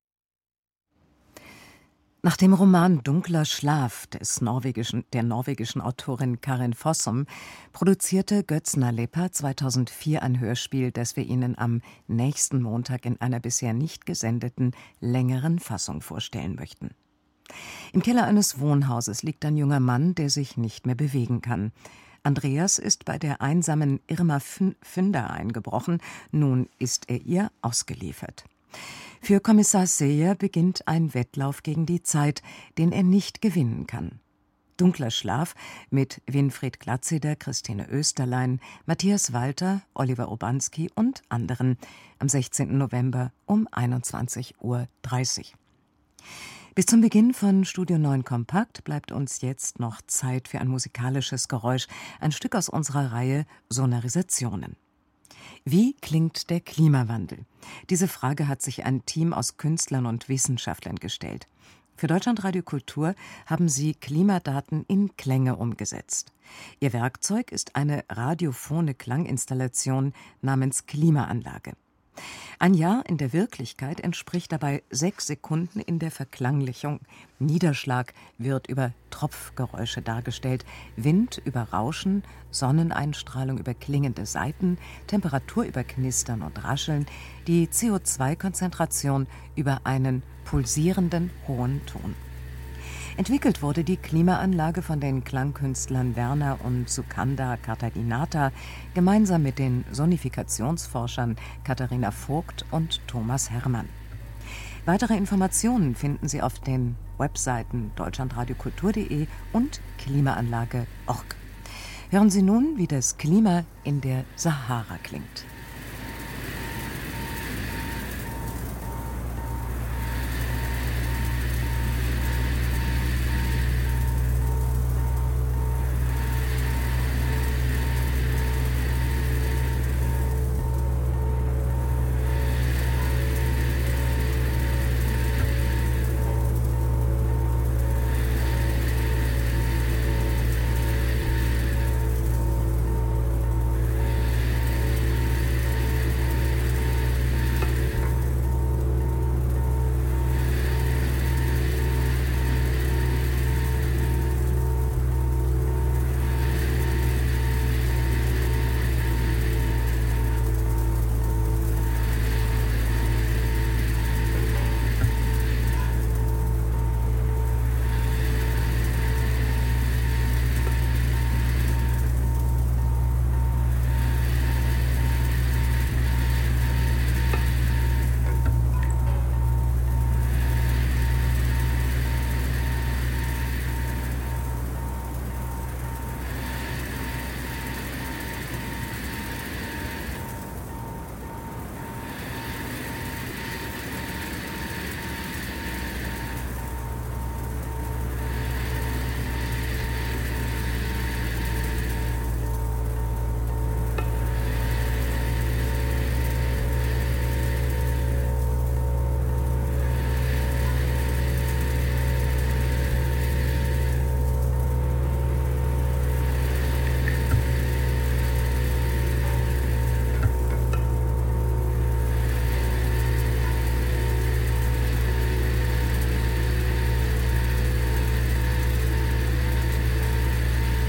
Nach dem Roman Dunkler Schlaf der norwegischen Autorin Karin Fossum produzierte Götz Nalepa 2004 ein Hörspiel, das wir Ihnen am nächsten Montag in einer bisher nicht gesendeten, längeren Fassung vorstellen möchten. Im Keller eines Wohnhauses liegt ein junger Mann, der sich nicht mehr bewegen kann. Andreas ist bei der einsamen Irma Fünder eingebrochen, nun ist er ihr ausgeliefert. Für Kommissar Seyer beginnt ein Wettlauf gegen die Zeit, den er nicht gewinnen kann. Dunkler Schlaf mit Winfried Glatzeder, Christine Österlein, Matthias Walter, Oliver Obanski und anderen am 16. November um 21:30 Uhr. Bis zum Beginn von Studio 9 Kompakt bleibt uns jetzt noch Zeit für ein musikalisches Geräusch, ein Stück aus unserer Reihe Sonorisationen. Wie klingt der Klimawandel? Diese Frage hat sich ein Team aus Künstlern und Wissenschaftlern gestellt. Für Deutschlandradio Kultur haben sie Klimadaten in Klänge umgesetzt. Ihr Werkzeug ist eine radiophone Klanginstallation namens Klimaanlage. Ein Jahr in der Wirklichkeit entspricht dabei 6 Sekunden in der Verklanglichung. Niederschlag wird über Tropfgeräusche dargestellt, Wind über Rauschen, Sonneneinstrahlung über klingende Saiten, Temperatur über Knistern und Rascheln, die CO2-Konzentration über einen pulsierenden hohen Ton. Entwickelt wurde die Klimaanlage von den Klangkünstlern Werner und Sukanda Kartadinata gemeinsam mit den Sonifikationsforschern Katharina Vogt und Thomas Herrmann. Weitere Informationen finden Sie auf den Webseiten deutschlandradiokultur.de und klimaanlage.org. Hören Sie nun, wie das Klima in der Sahara klingt.